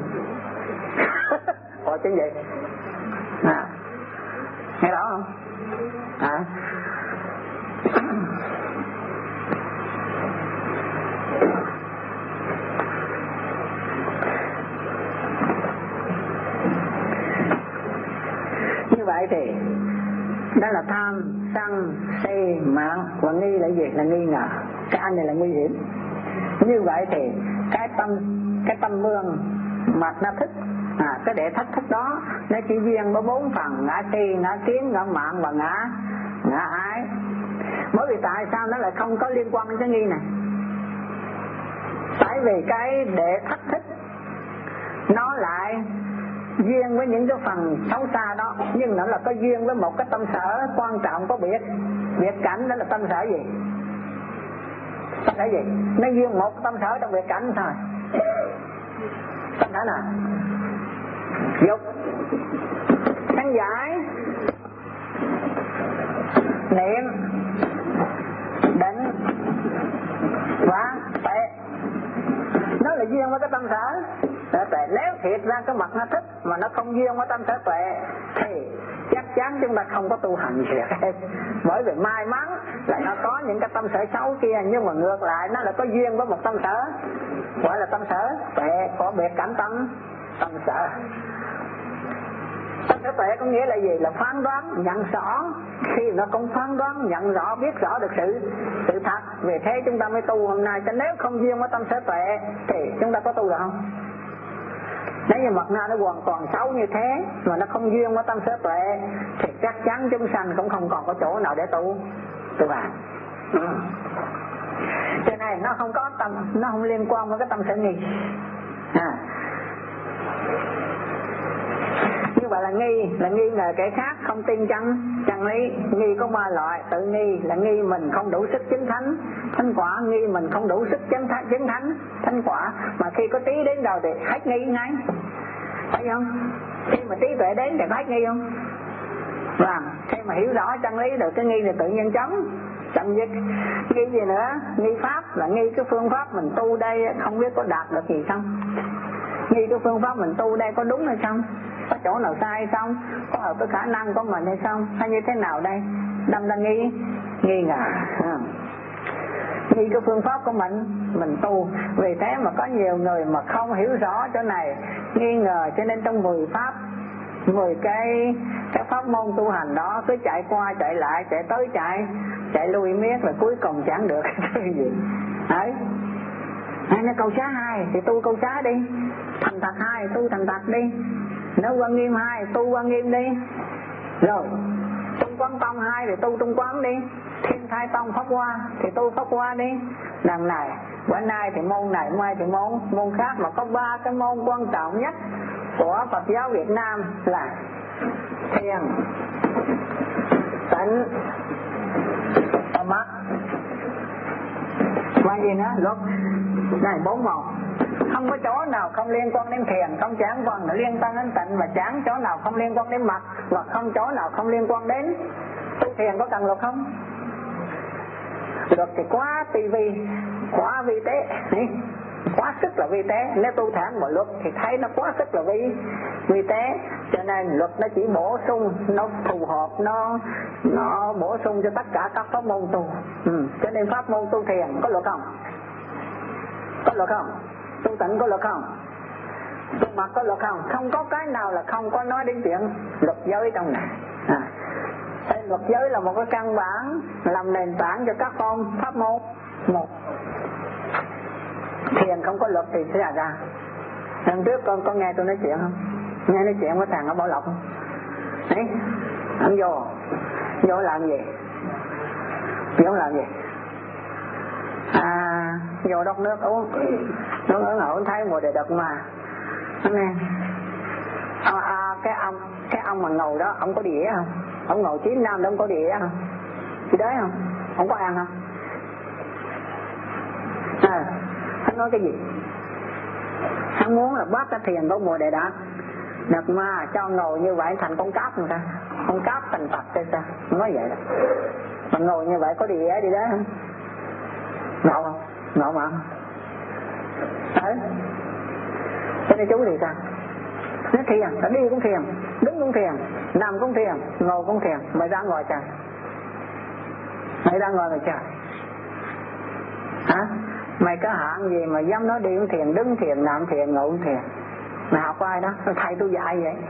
Ủa chứ gì? À. Nghe rõ không? À. Như vậy thì đó là tham, sân, si, mạng và nghi là gì? Là nghi ngờ. Cái anh này là nguy hiểm. Như vậy thì cái tâm cái tâm vương mặt nó thích, à, cái để thách thức đó nó chỉ riêng có bốn phần: ngã si, ngã kiến, ngã mạng và ngã ngã ái. Bởi vì tại sao nó lại không có liên quan đến cái nghi này? Tại vì cái để thách thức nó lại duyên với những cái phần xấu xa đó, nhưng nó là có duyên với một cái tâm sở quan trọng có biệt biệt cảnh. Đó là tâm sở gì? Tâm sở gì? Nó duyên một tâm sở trong biệt cảnh thôi. Tâm sở nào? Dục, khán giải, niệm, định và tuệ. Nó là duyên với cái tâm sở tuệ. Nếu thiệt ra cái mặt nó thích mà nó không duyên với tâm sở tuệ thì chắc chắn chúng ta không có tu hành gì hết. Bởi vì may mắn là nó có những cái tâm sở xấu kia, nhưng mà ngược lại nó là có duyên với một tâm sở gọi là tâm sở tuệ, có biệt cảnh tâm tâm sở. Tâm sở tuệ có nghĩa là gì? Là phán đoán, nhận rõ. Khi nó cũng phán đoán, nhận rõ, biết rõ được sự sự thật. Vì thế chúng ta mới tu hôm nay. Chứ nếu không duyên với tâm sở tuệ thì chúng ta có tu được không? Nếu như mặt na nó hoàn toàn xấu như thế mà nó không duyên với tâm sở tuệ thì chắc chắn chúng sanh cũng không còn có chỗ nào để tu tu hành. Ừ. Cho nên nó không có tâm, nó không liên quan với cái tâm sở nghi. À. Như vậy là nghi, là nghi ngờ kẻ khác, không tin chân chân lý. Nghi có ba loại: tự nghi là nghi mình không đủ sức chứng thánh thánh quả, nghi mình không đủ sức chứng thánh chứng thánh thánh quả. Mà khi có trí đến đầu thì hết nghi ngay, phải không? Khi mà trí tuệ đến thì hết nghi không? Và khi mà hiểu rõ chân lý được cái nghi thì tự nhiên chấm chấm dứt. Nghi gì nữa? Nghi pháp là nghi cái phương pháp mình tu đây không biết có đạt được gì không, nghi cái phương pháp mình tu đây có đúng hay không, có chỗ nào sai hay không, có hợp với khả năng của mình hay không, hay như thế nào đây. Đâm ra nghi nghi ngờ, nghi cái phương pháp của mình mình tu. Vì thế mà có nhiều người mà không hiểu rõ chỗ này, nghi ngờ, cho nên trong mười pháp mười cái cái pháp môn tu hành đó cứ chạy qua chạy lại, chạy tới chạy chạy lui miết, là cuối cùng chẳng được cái gì. Đấy, hay nó câu xá hai thì tu câu xá đi, thành thật hai tu thành thật đi, nếu quan nghiêm hai tu quan nghiêm đi, rồi trung quán tông hai thì tu trung quán đi, thiên thai tông pháp hoa thì tu pháp hoa đi. Đằng này bữa nay thì môn này, mai thì môn môn khác, mà có ba cái môn quan trọng nhất của Phật giáo Việt Nam là thiền, tịnh cho mắt. Và gì nữa? Luật này bốn một. Không có chỗ nào không liên quan đến thiền, không chẳng còn liên quan đến tịnh, và chẳng chỗ nào không liên quan đến mặt, và không chỗ nào không liên quan đến tu thiền. Có cần luật không? Luật thì quá tivi, quá vi tế, quá sức là vi tế. Nếu tu thẳng một luật thì thấy nó quá sức là vi vi tế, cho nên luật nó chỉ bổ sung, nó phù hợp, nó nó bổ sung cho tất cả các pháp môn tu. Ừ. Cho nên pháp môn tu thiền có luật không? Có luật không? Tu tịnh có luật không? Tu mặt có luật không? Không có cái nào là không có nói đến chuyện luật giới trong này. À. Luật giới là một cái căn bản làm nền tảng cho các môn pháp môn. Một thiền không có luật thì sẽ là ra. Lần trước con con nghe tôi nói chuyện không? Nghe nói chuyện với thằng ở Bảo Lộc không? Đấy, ông vô vô làm gì? Vô làm gì? À, vô đốc nước uống. Nó ở ngồi thấy mùa đề đực mà. Nó nghe. À, à, cái ông cái ông mà ngồi đó, ông có đĩa không? Ông ngồi chín năm đó, ông có đĩa không? Chị đấy không? Ông có ăn không? À, hắn nói cái gì? Hắn muốn là bắt cái thiền của mùa đề đạt. Đợt mà cho ngồi như vậy thành con cáp người ta. Con cáp thành Phật thế sao? Nói vậy đó. Mà ngồi như vậy có đĩa đi đó không? Ngộ không? Ngộ mà. Đấy. Thế nên chú thì sao? Nó thiền, nó đi cũng thiền, đứng cũng thiền, nằm cũng thiền, ngồi cũng thiền. Mày ra ngồi trời. Mày ra ngồi mày trời. Hả? Mày có hạng gì mà dám nói đi cũng thiền, đứng thiền, nằm thiền, ngồi cũng thiền? Mày học ai đó? Thầy tôi dạy vậy.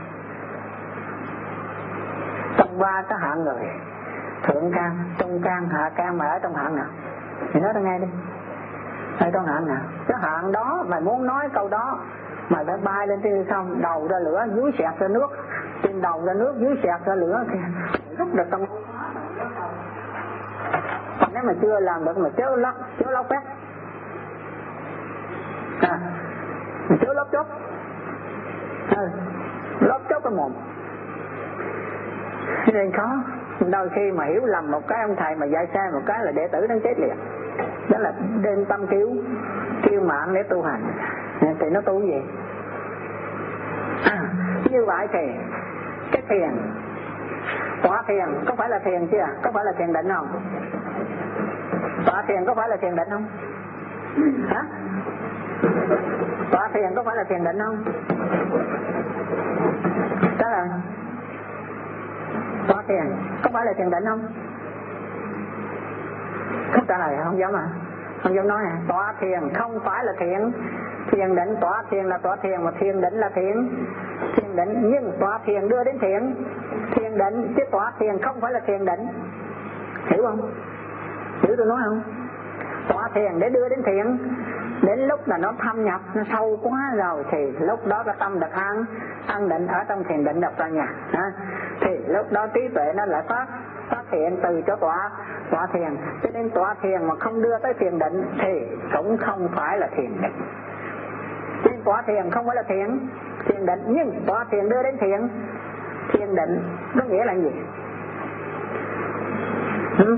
Trong ba cái hạng người, thượng can, trung can, hạ can, mà ở trong hạng nào? Thì nói tao nghe đi. Ở trong hạng nào? Cái hạng đó mày muốn nói câu đó, mày phải bay lên trên xong, đầu ra lửa, dưới sẹt ra nước, trên đầu ra nước, dưới sẹt ra lửa, thì rút được trong. Còn nếu mà chưa làm được mà chớ lóc, chớ lóc phép. À, chớ lóc chốt. Ừ, lóc chốt cái mồm. Nên khó. Đôi khi mà hiểu lầm một cái ông thầy mà dạy sai một cái là đệ tử nó chết liền. Đó là đem tâm cứu kêu mạng để tu hành. Thì nó tu cái gì? À, như vậy thì cái thiền, tọa thiền có phải là thiền chưa? Có phải là thiền định không? Tọa thiền có phải là thiền định không? Hả? Tọa thiền có phải là thiền định không? Đó là tọa thiền có phải là thiền định không? Không trả lời, không dám à? Không dám nói à? Tọa thiền không phải là thiền. Thiền định, tọa thiền là tọa thiền, mà thiền định là thiền. Thiền định, nhưng tọa thiền đưa đến thiền. Thiền định, chứ tọa thiền không phải là thiền định. Hiểu không? Hiểu tôi nói không? Tọa thiền để đưa đến thiền. Đến lúc là nó thâm nhập, nó sâu quá rồi, thì lúc đó cái tâm được an, an định ở trong thiền định đập ra nhà. Ha? Thì lúc đó trí tuệ nó lại phát phát hiện từ chỗ tọa tọa thiền. Cho nên tọa thiền mà không đưa tới thiền định thì cũng không phải là thiền định. Nên tọa thiền không phải là thiền thiền định, nhưng tọa thiền đưa đến thiền. Thiền định có nghĩa là gì? Ừ?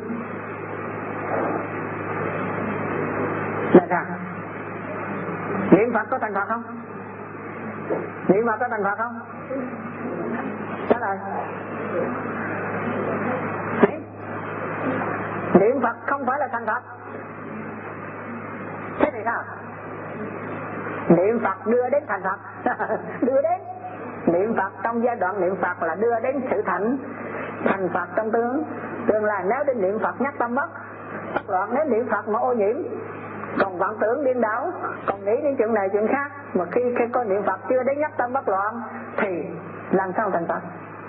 Là sao? Niệm Phật có thành Phật không? Niệm Phật có thành Phật không? Trả lời. Niệm Phật không phải là thành Phật. Thế thì sao? Niệm Phật đưa đến thành Phật. Đưa đến. Niệm Phật trong giai đoạn niệm Phật là đưa đến sự thành thành Phật trong tương tương lai. Nếu đến niệm Phật nhắc tâm bất bất loạn, nếu niệm Phật mà ô nhiễm, còn vọng tưởng điên đảo, còn nghĩ đến chuyện này chuyện khác, mà khi khi có niệm Phật chưa đến nhắc tâm bất loạn thì làm sao thành Phật?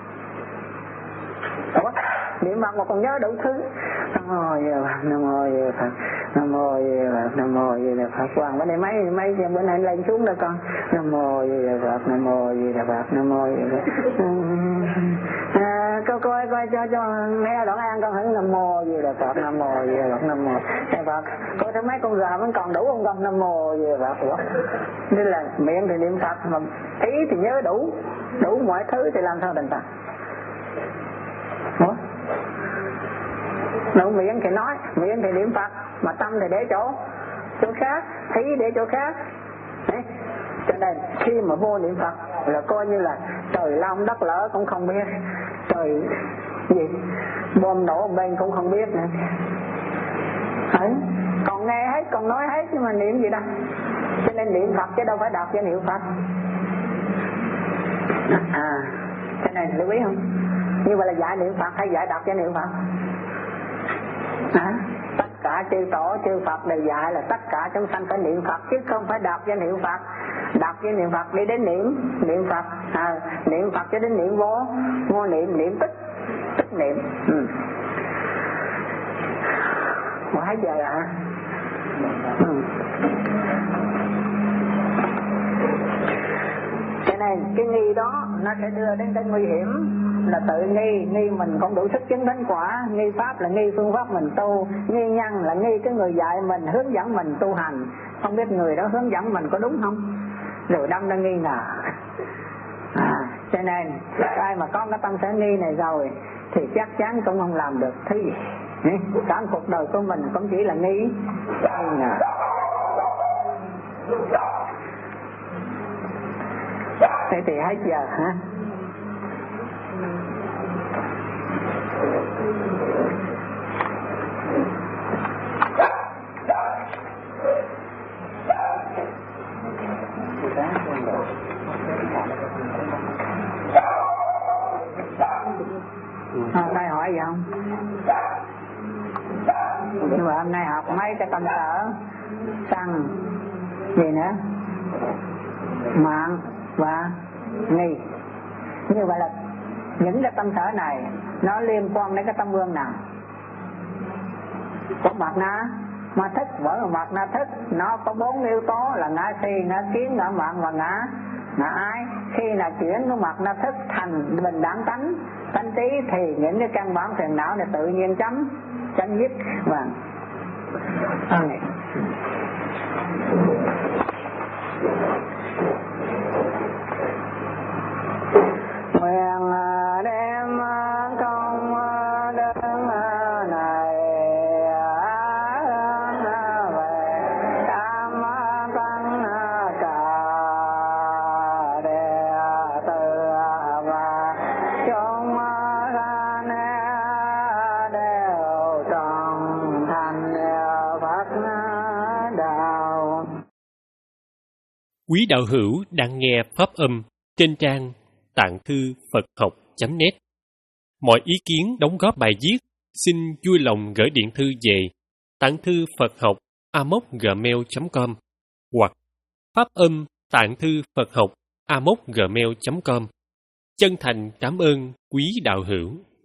Ủa? Niệm Phật mà còn nhớ đủ thứ. Nam mô Di Đà Phật, Nam mô Di Đà Phật, Nam mô Di Đà Phật, Nam mô Di Đà Phật. Hoàng bữa nay mấy mấy bữa nay lên xuống đây con. Nam mô Di Đà Phật, Nam mô Di Đà Phật, Nam mô Di Đà Phật. À, coi coi coi cho cho nghe đoạn an con hứng Nam mô Di Đà Phật, Nam mô Di Đà Phật, Nam mô Di Đà Phật. Coi thấy mấy con gà vẫn còn đủ không con? Nam mô Di Đà Phật. Ủa? Nên là miệng thì niệm Phật mà ý thì nhớ đủ đủ mọi thứ thì làm sao thành Phật? Ủa? Đâu miệng thì nói, miệng thì niệm Phật, mà tâm thì để chỗ chỗ khác, thấy để chỗ khác. Đấy. Cho nên khi mà vô niệm Phật là coi như là trời long đất lở cũng không biết, trời gì bom nổ bên cũng không biết nữa. Đấy. Còn nghe hết, còn nói hết, nhưng mà niệm gì đâu. Cho nên niệm Phật chứ đâu phải đọc cho niệm Phật. À, cái này lưu ý không? Như vậy là dạy niệm Phật hay dạy đọc cho niệm Phật? À, tất cả chư tổ chư Phật đều dạy là tất cả chúng sanh phải niệm Phật, chứ không phải đọc cho niệm Phật. Đọc cho niệm Phật đi đến niệm niệm Phật, à, niệm Phật cho đến niệm vô vô niệm niệm tích tích niệm. Ừ. Mấy giờ ạ? À? Ừ. Cho nên cái nghi đó nó sẽ đưa đến cái nguy hiểm là tự nghi, nghi mình không đủ sức chứng thánh quả, nghi pháp là nghi phương pháp mình tu, nghi nhân là nghi cái người dạy mình, hướng dẫn mình tu hành, không biết người đó hướng dẫn mình có đúng không, rồi đâm ra nghi ngờ. À, cho nên ai mà có cái tâm sở nghi này rồi thì chắc chắn cũng không làm được thứ gì. Cả cuộc đời của mình cũng chỉ là nghi nghi ngờ. Thế thì hết giờ hả? Hôm nay hỏi gì không? Nhưng mà hôm nay học mấy cái tâm sở sân gì nữa, mạng và nghi. Như vậy là những cái tâm sở này nó liên quan đến cái tâm vương nào? Có mặt na ma thức, bởi mặt na thức nó có bốn yếu tố là ngã si, ngã kiến, ngã mạn và ngã ngã ái. Khi là chuyển cái mặt na thức thành bình đẳng tánh tánh trí thì những cái căn bản phiền não này tự nhiên chấm chấm dứt. Và okay. Nguyện đem công đức này về tam tăng cả đệ tử và chúng sanh đều trọn thành Phật đạo. Quý đạo hữu đang nghe pháp âm trên trang tạng thư Phật học chấm net. Mọi ý kiến đóng góp bài viết xin vui lòng gửi điện thư về tạng thư Phật học a m o gmail chấm com hoặc pháp âm tạng thư Phật học a m o gmail chấm com. Chân thành cảm ơn quý đạo hữu.